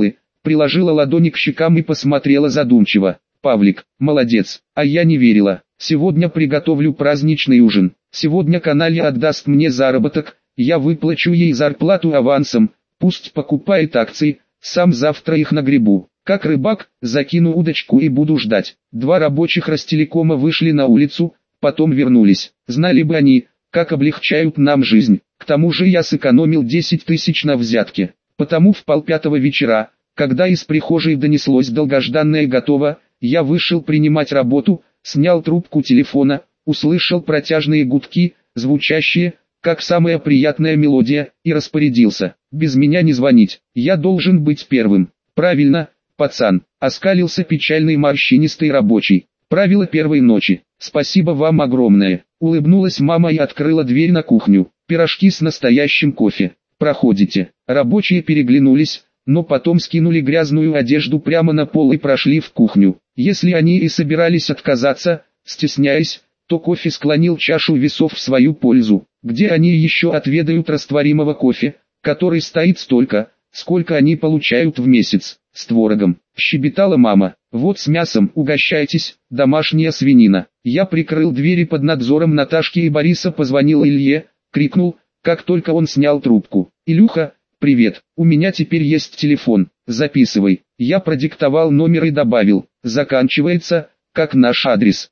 приложила ладони к щекам и посмотрела задумчиво. Павлик, молодец, а я не верила. Сегодня приготовлю праздничный ужин. Сегодня каналья отдаст мне заработок, я выплачу ей зарплату авансом, пусть покупает акции, сам завтра их нагребу. Как рыбак, закину удочку и буду ждать. Два рабочих Ростелекома вышли на улицу, потом вернулись. Знали бы они, как облегчают нам жизнь. К тому же я сэкономил 10 тысяч на взятке. Потому в 4:30 вечера, когда из прихожей донеслось долгожданное «готово», я вышел принимать работу, снял трубку телефона, услышал протяжные гудки, звучащие, как самая приятная мелодия, и распорядился: без меня не звонить, я должен быть первым. Правильно, пацан, оскалился печальный морщинистый рабочий. Правило первой ночи. Спасибо вам огромное. Улыбнулась мама и открыла дверь на кухню. Пирожки с настоящим кофе. Проходите. Рабочие переглянулись, но потом скинули грязную одежду прямо на пол и прошли в кухню. Если они и собирались отказаться, стесняясь, то кофе склонил чашу весов в свою пользу. Где они еще отведают растворимого кофе, который стоит столько, сколько они получают в месяц, с творогом? Щебетала мама. Вот с мясом угощайтесь, домашняя свинина. Я прикрыл двери под надзором Наташки и Бориса, позвонил Илье, крикнул, как только он снял трубку: Илюха, привет, у меня теперь есть телефон, записывай. Я продиктовал номер и добавил: заканчивается, как наш адрес,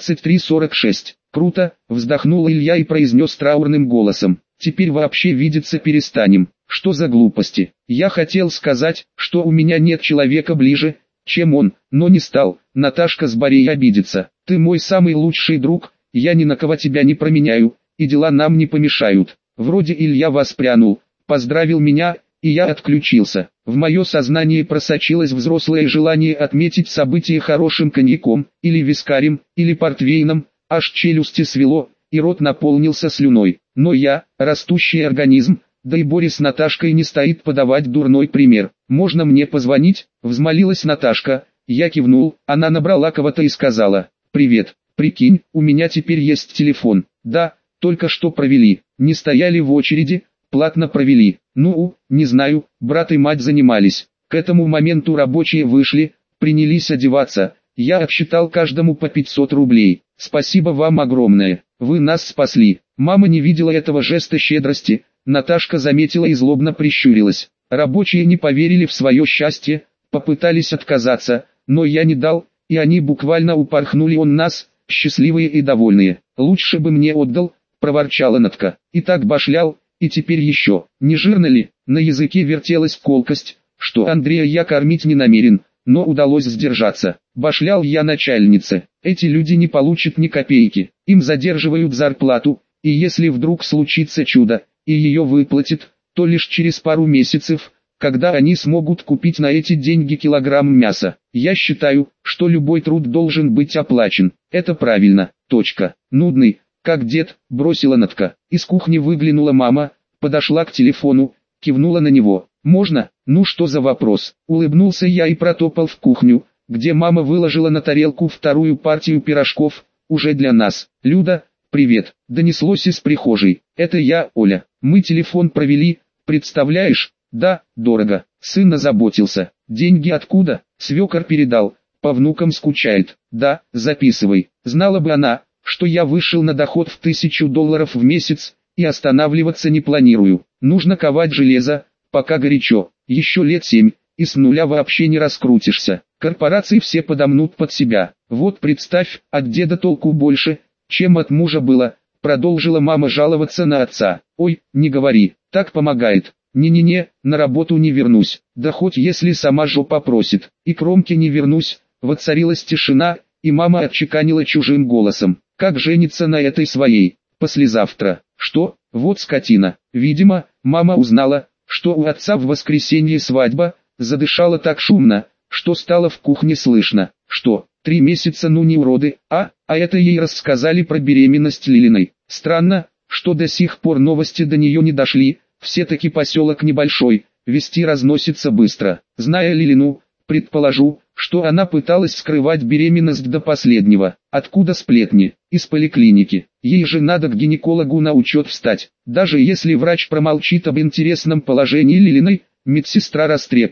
2346. Круто, вздохнул Илья и произнес траурным голосом: теперь вообще видеться перестанем. Что за глупости? Я хотел сказать, что у меня нет человека ближе, чем он, но не стал. Наташка с Борей обидится. Ты мой самый лучший друг, я ни на кого тебя не променяю, и дела нам не помешают. Вроде Илья воспрянул, поздравил меня, и я отключился. В мое сознание просочилось взрослое желание отметить событие хорошим коньяком, или вискарем, или портвейном, аж челюсти свело, и рот наполнился слюной. Но я, растущий организм, да и Борис с Наташкой не стоит подавать дурной пример. «Можно мне позвонить?» — взмолилась Наташка. Я кивнул, она набрала кого-то и сказала: «Привет, прикинь, у меня теперь есть телефон». «Да, только что провели, не стояли в очереди, платно провели». «Ну, не знаю, брат и мать занимались». К этому моменту рабочие вышли, принялись одеваться. Я отсчитал каждому по 500 рублей. «Спасибо вам огромное, вы нас спасли». Мама не видела этого жеста щедрости. Наташка заметила и злобно прищурилась. Рабочие не поверили в свое счастье, попытались отказаться, но я не дал, и они буквально упорхнули от нас, счастливые и довольные. «Лучше бы мне отдал», — проворчала Натка. «И так башлял, и теперь еще, не жирно ли?» На языке вертелась колкость, что Андрея я кормить не намерен, но удалось сдержаться. Башлял я начальнице: эти люди не получат ни копейки, им задерживают зарплату, и если вдруг случится чудо, и ее выплатят, то лишь через пару месяцев, когда они смогут купить на эти деньги килограмм мяса. Я считаю, что любой труд должен быть оплачен. Это правильно. Точка. Нудный, как дед, бросила Натка. Из кухни выглянула мама, подошла к телефону, кивнула на него. «Можно? Ну что за вопрос?» Улыбнулся я и протопал в кухню, где мама выложила на тарелку вторую партию пирожков, уже для нас. «Люда, привет», донеслось из прихожей. «Это я, Оля. Мы телефон провели, представляешь?» «Да, дорого». Сын озаботился. «Деньги откуда?» «Свекор передал. По внукам скучает». «Да, записывай». Знала бы она, что я вышел на доход в $1000 в месяц, и останавливаться не планирую. Нужно ковать железо, пока горячо. Еще лет 7, и с нуля вообще не раскрутишься. Корпорации все подомнут под себя. Вот представь, от деда толку больше, чем от мужа было. Продолжила мама жаловаться на отца. «Ой, не говори, так помогает. Не-не-не, на работу не вернусь, да хоть если сама жопа просит. И к Ромке не вернусь». Воцарилась тишина, и мама отчеканила чужим голосом: «Как жениться на этой своей? Послезавтра». «Что? Вот скотина». Видимо, мама узнала, что у отца в воскресенье свадьба, задышала так шумно, что стало в кухне слышно. «Что, 3 месяца, ну не уроды, а?» А это ей рассказали про беременность Лилиной. Странно, что до сих пор новости до нее не дошли, все-таки поселок небольшой, вести разносится быстро. Зная Лилину, предположу, что она пыталась скрывать беременность до последнего. Откуда сплетни? Из поликлиники. Ей же надо к гинекологу на учет встать. Даже если врач промолчит об интересном положении Лилиной, медсестра растреплет.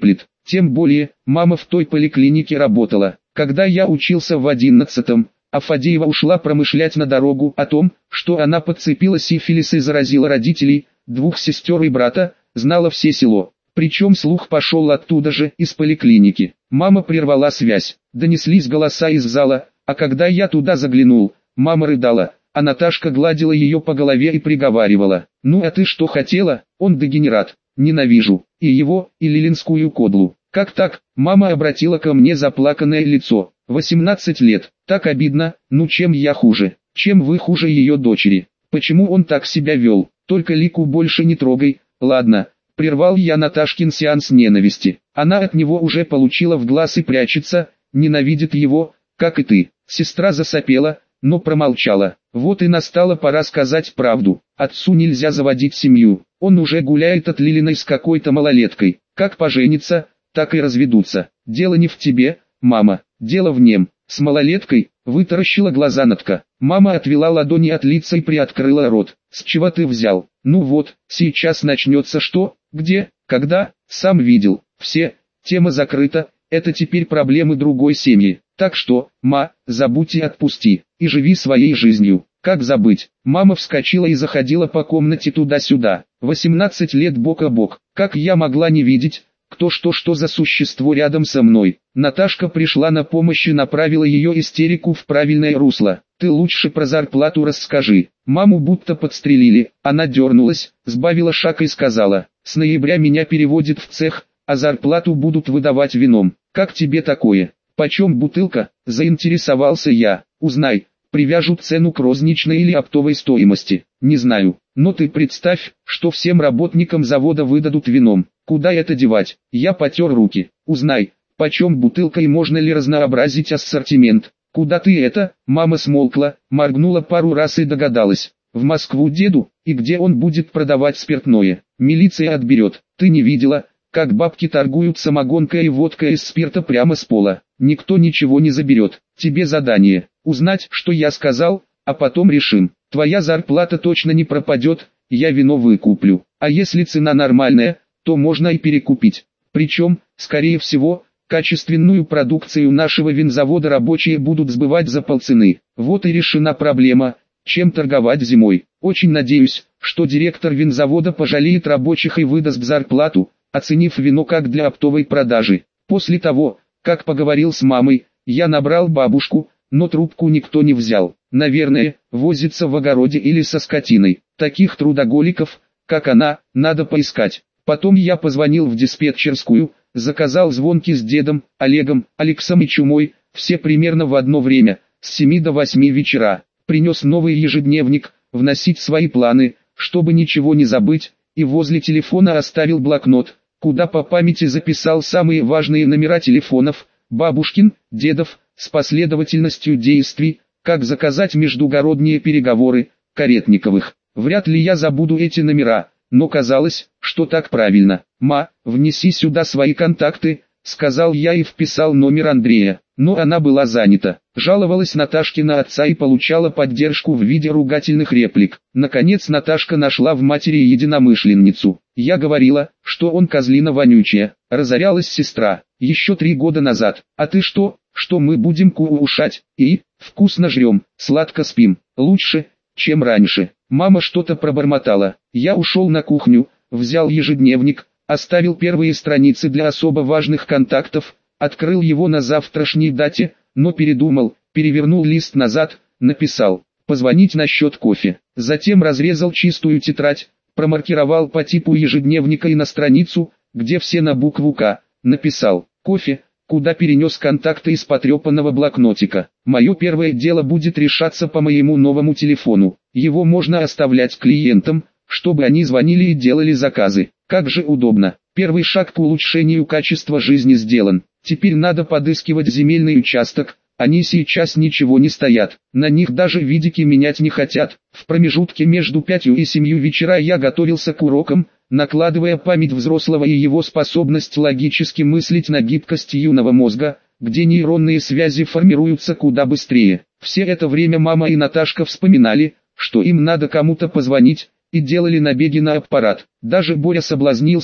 Тем более, мама в той поликлинике работала. Когда я учился в 11-м, а Фадеева ушла промышлять на дорогу о том, что она подцепила сифилис и заразила родителей, 2 сестер и брата, знало все село. Причем слух пошел оттуда же, из поликлиники. Мама прервала связь. Донеслись голоса из зала, а когда я туда заглянул, мама рыдала, а Наташка гладила ее по голове и приговаривала: «Ну а ты что хотела? Он дегенерат. Ненавижу. И его, и лилинскую кодлу». «Как так?» Мама обратила ко мне заплаканное лицо. 18 лет. Так обидно. Ну чем я хуже? Чем вы хуже ее дочери? Почему он так себя вел? Только Лику больше не трогай. Ладно. Прервал я Наташкин сеанс ненависти. Она от него уже получила в глаз и прячется, ненавидит его, как и ты. Сестра засопела, но промолчала. Вот и настала пора сказать правду. Отцу нельзя заводить семью. Он уже гуляет от Лилиной с какой-то малолеткой. Как поженится, так и разведутся. Дело не в тебе, мама, дело в нем. С малолеткой, вытаращила глаза Натка. Мама отвела ладони от лица и приоткрыла рот. С чего ты взял? Ну вот, сейчас начнется что, где, когда, сам видел. Все, тема закрыта, это теперь проблемы другой семьи. Так что, забудь и отпусти, и живи своей жизнью. Как забыть? Мама вскочила и заходила по комнате туда-сюда. 18 лет бок о бок. Как я могла не видеть, что за существо рядом со мной? Наташка пришла на помощь и направила ее истерику в правильное русло. Ты лучше про зарплату расскажи. Маму будто подстрелили. Она дернулась, сбавила шаг и сказала: с ноября меня переводят в цех, а зарплату будут выдавать вином. Как тебе такое? Почем бутылка? Заинтересовался я. Узнай, привяжут цену к розничной или оптовой стоимости. Не знаю, но ты представь, что всем работникам завода выдадут вином. Куда это девать? Я потер руки. Узнай, почем бутылка и можно ли разнообразить ассортимент. Куда ты это? Мама смолкла, моргнула пару раз и догадалась. В Москву деду, и где он будет продавать спиртное? Милиция отберет. Ты не видела, как бабки торгуют самогонкой и водкой из спирта прямо с пола? Никто ничего не заберет. Тебе задание — узнать, что я сказал, а потом решим. Твоя зарплата точно не пропадет, я вино выкуплю. А если цена нормальная, то можно и перекупить. Причем, скорее всего, качественную продукцию нашего винзавода рабочие будут сбывать за полцены. Вот и решена проблема, чем торговать зимой. Очень надеюсь, что директор винзавода пожалеет рабочих и выдаст зарплату, оценив вино как для оптовой продажи. После того, как поговорил с мамой, я набрал бабушку, но трубку никто не взял. Наверное, возится в огороде или со скотиной. Таких трудоголиков, как она, надо поискать. Потом я позвонил в диспетчерскую, заказал звонки с дедом, Олегом, Алексом и Чумой, все примерно в одно время, с 7 до 8 вечера. Принес новый ежедневник, вносить свои планы, чтобы ничего не забыть, и возле телефона оставил блокнот, куда по памяти записал самые важные номера телефонов, бабушкин, дедов, с последовательностью действий, как заказать междугородние переговоры, Каретниковых. Вряд ли я забуду эти номера, но казалось, что так правильно. Внеси сюда свои контакты, сказал я и вписал номер Андрея, но она была занята. Жаловалась Наташке на отца и получала поддержку в виде ругательных реплик. Наконец Наташка нашла в матери единомышленницу. Я говорила, что он козлина вонючая. Разорялась сестра. Еще 3 года назад. А ты что мы будем кушать? И, вкусно жрем, сладко спим. Лучше, чем раньше. Мама что-то пробормотала. Я ушел на кухню, взял ежедневник, оставил первые страницы для особо важных контактов, открыл его на завтрашней дате, но передумал, перевернул лист назад, написал «позвонить насчет кофе». Затем разрезал чистую тетрадь, промаркировал по типу ежедневника и на страницу, где все на букву «К», написал «кофе», куда перенес контакты из потрепанного блокнотика. Мое первое дело будет решаться по моему новому телефону. Его можно оставлять клиентам, чтобы они звонили и делали заказы. Как же удобно. Первый шаг к улучшению качества жизни сделан. Теперь надо подыскивать земельный участок. Они сейчас ничего не стоят. На них даже видики менять не хотят. В промежутке между 5 и 7 вечера я готовился к урокам, накладывая память взрослого и его способность логически мыслить на гибкость юного мозга, где нейронные связи формируются куда быстрее. Все это время мама и Наташка вспоминали, что им надо кому-то позвонить, и делали набеги на аппарат. Даже Боря соблазнился,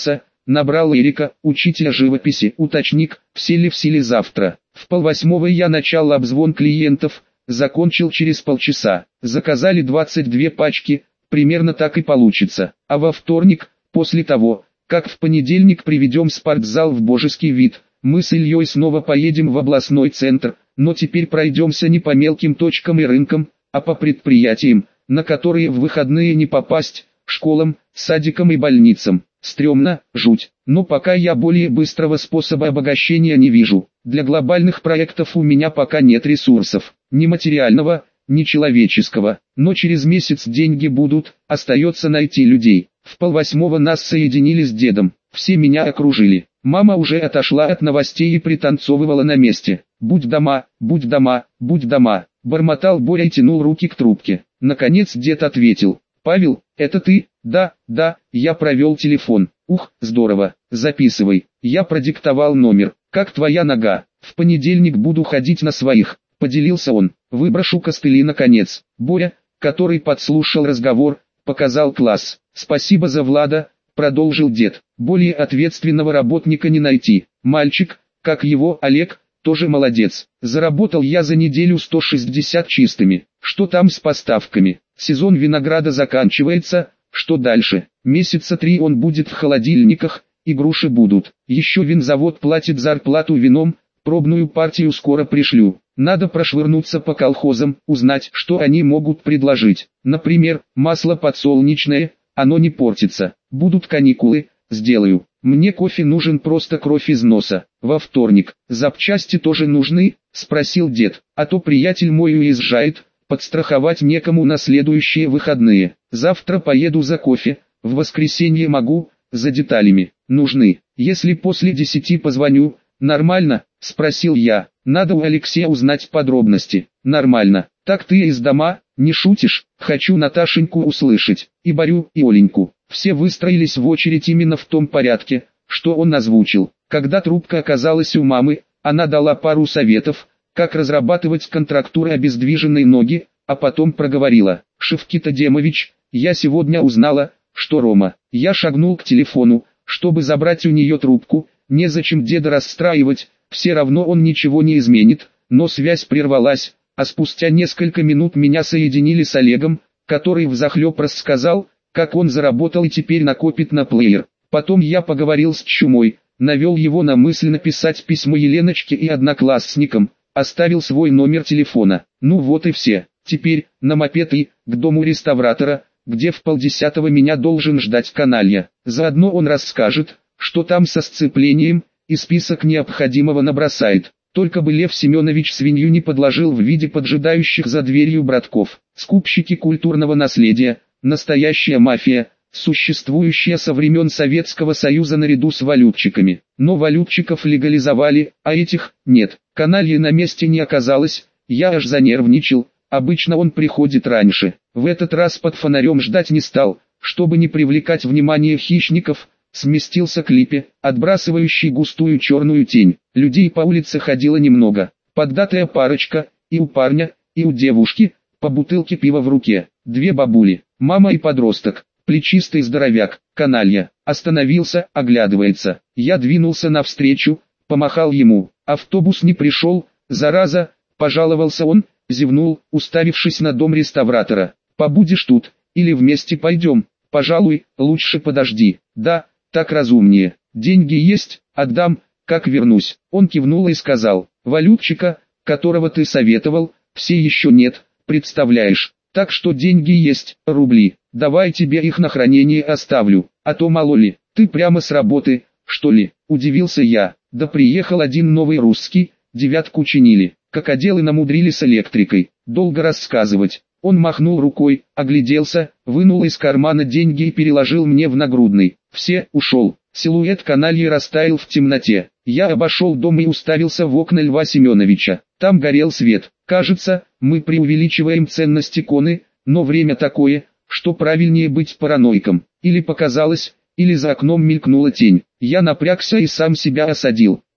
набрал Эрика, учителя живописи, уточник, все ли в силе завтра. В 7:30 я начал обзвон клиентов, закончил через полчаса. Заказали 22 пачки, примерно так и получится. А во вторник, после того, как в понедельник приведем спортзал в божеский вид, мы с Ильей снова поедем в областной центр, но теперь пройдемся не по мелким точкам и рынкам, а по предприятиям, на которые в выходные не попасть, школам, садикам и больницам. Стремно, жуть, но пока я более быстрого способа обогащения не вижу. Для глобальных проектов у меня пока нет ресурсов, ни материального, ни человеческого, но через месяц деньги будут, остается найти людей. В 7:30 нас соединили с дедом, все меня окружили. Мама уже отошла от новостей и пританцовывала на месте. «Будь дома, будь дома, будь дома», бормотал Боря и тянул руки к трубке. Наконец дед ответил: «Павел, это ты?» «Да, да, я провел телефон». «Ух, здорово, записывай». Я продиктовал номер. «Как твоя нога?» «В понедельник буду ходить на своих», поделился он. «Выброшу костыли наконец». Боря, который подслушал разговор, показал класс. «Спасибо за Влада», продолжил дед. «Более ответственного работника не найти. Мальчик, как его Олег, тоже молодец. Заработал я за неделю 160 чистыми. Что там с поставками? Сезон винограда заканчивается, что дальше? Месяца 3 он будет в холодильниках, и груши будут. Еще винзавод платит зарплату вином, пробную партию скоро пришлю. Надо прошвырнуться по колхозам, узнать, что они могут предложить. Например, масло подсолнечное, оно не портится. Будут каникулы, сделаю. Мне кофе нужен, просто кровь из носа. Во вторник. Запчасти тоже нужны?» спросил дед. «А то приятель мой уезжает, подстраховать некому на следующие выходные. Завтра поеду за кофе, в воскресенье могу, за деталями. Нужны. Если после 10 позвоню, нормально?» спросил я. «Надо у Алексея узнать подробности». «Нормально. Так ты из дома, не шутишь?» «Хочу Наташеньку услышать, и Борю, и Оленьку». Все выстроились в очередь именно в том порядке, что он озвучил. Когда трубка оказалась у мамы, она дала пару советов, как разрабатывать контрактуры обездвиженной ноги, а потом проговорила: «Шевкита Демович, я сегодня узнала, что Рома». Я шагнул к телефону, чтобы забрать у нее трубку. Незачем деда расстраивать, все равно он ничего не изменит, но связь прервалась, а спустя несколько минут меня соединили с Олегом, который взахлеб рассказал, как он заработал и теперь накопит на плеер. Потом я поговорил с Чумой, навел его на мысль написать письмо Еленочке и одноклассникам, оставил свой номер телефона. Ну вот и все. Теперь, на мопед и, к дому реставратора, где в 9:30 меня должен ждать каналья. Заодно он расскажет, что там со сцеплением, и список необходимого набросает. Только бы Лев Семенович свинью не подложил в виде поджидающих за дверью братков. Скупщики культурного наследия, настоящая мафия, существующая со времен Советского Союза наряду с валютчиками. Но валютчиков легализовали, а этих нет. Канальи на месте не оказалось, я аж занервничал. Обычно он приходит раньше. В этот раз под фонарем ждать не стал, чтобы не привлекать внимание хищников. Сместился к липе, отбрасывающей густую черную тень. Людей по улице ходило немного. Поддатая парочка, и у парня, и у девушки, по бутылке пива в руке. 2 бабули, мама и подросток, плечистый здоровяк, каналья. Остановился, оглядывается. Я двинулся навстречу, помахал ему. Автобус не пришел, зараза, пожаловался он, зевнул, уставившись на дом реставратора. «Побудешь тут, или вместе пойдем?» «Пожалуй, лучше подожди». «Да, так разумнее. Деньги есть, отдам, как вернусь». Он кивнул и сказал: «Валютчика, которого ты советовал, все еще нет, представляешь. Так что деньги есть, рубли. Давай тебе их на хранение оставлю, а то мало ли, ты прямо с работы, что ли?» Удивился я. Да приехал один новый русский, 9-ку чинили. Какоделы намудрили с электрикой. Долго рассказывать. Он махнул рукой, огляделся, вынул из кармана деньги и переложил мне в нагрудный. Все, ушел. Силуэт канальи растаял в темноте. Я обошел дом и уставился в окна Льва Семеновича. Там горел свет. Кажется, мы преувеличиваем ценность иконы, но время такое, что правильнее быть параноиком. Или показалось, или за окном мелькнула тень. Я напрягся и сам себя осадил.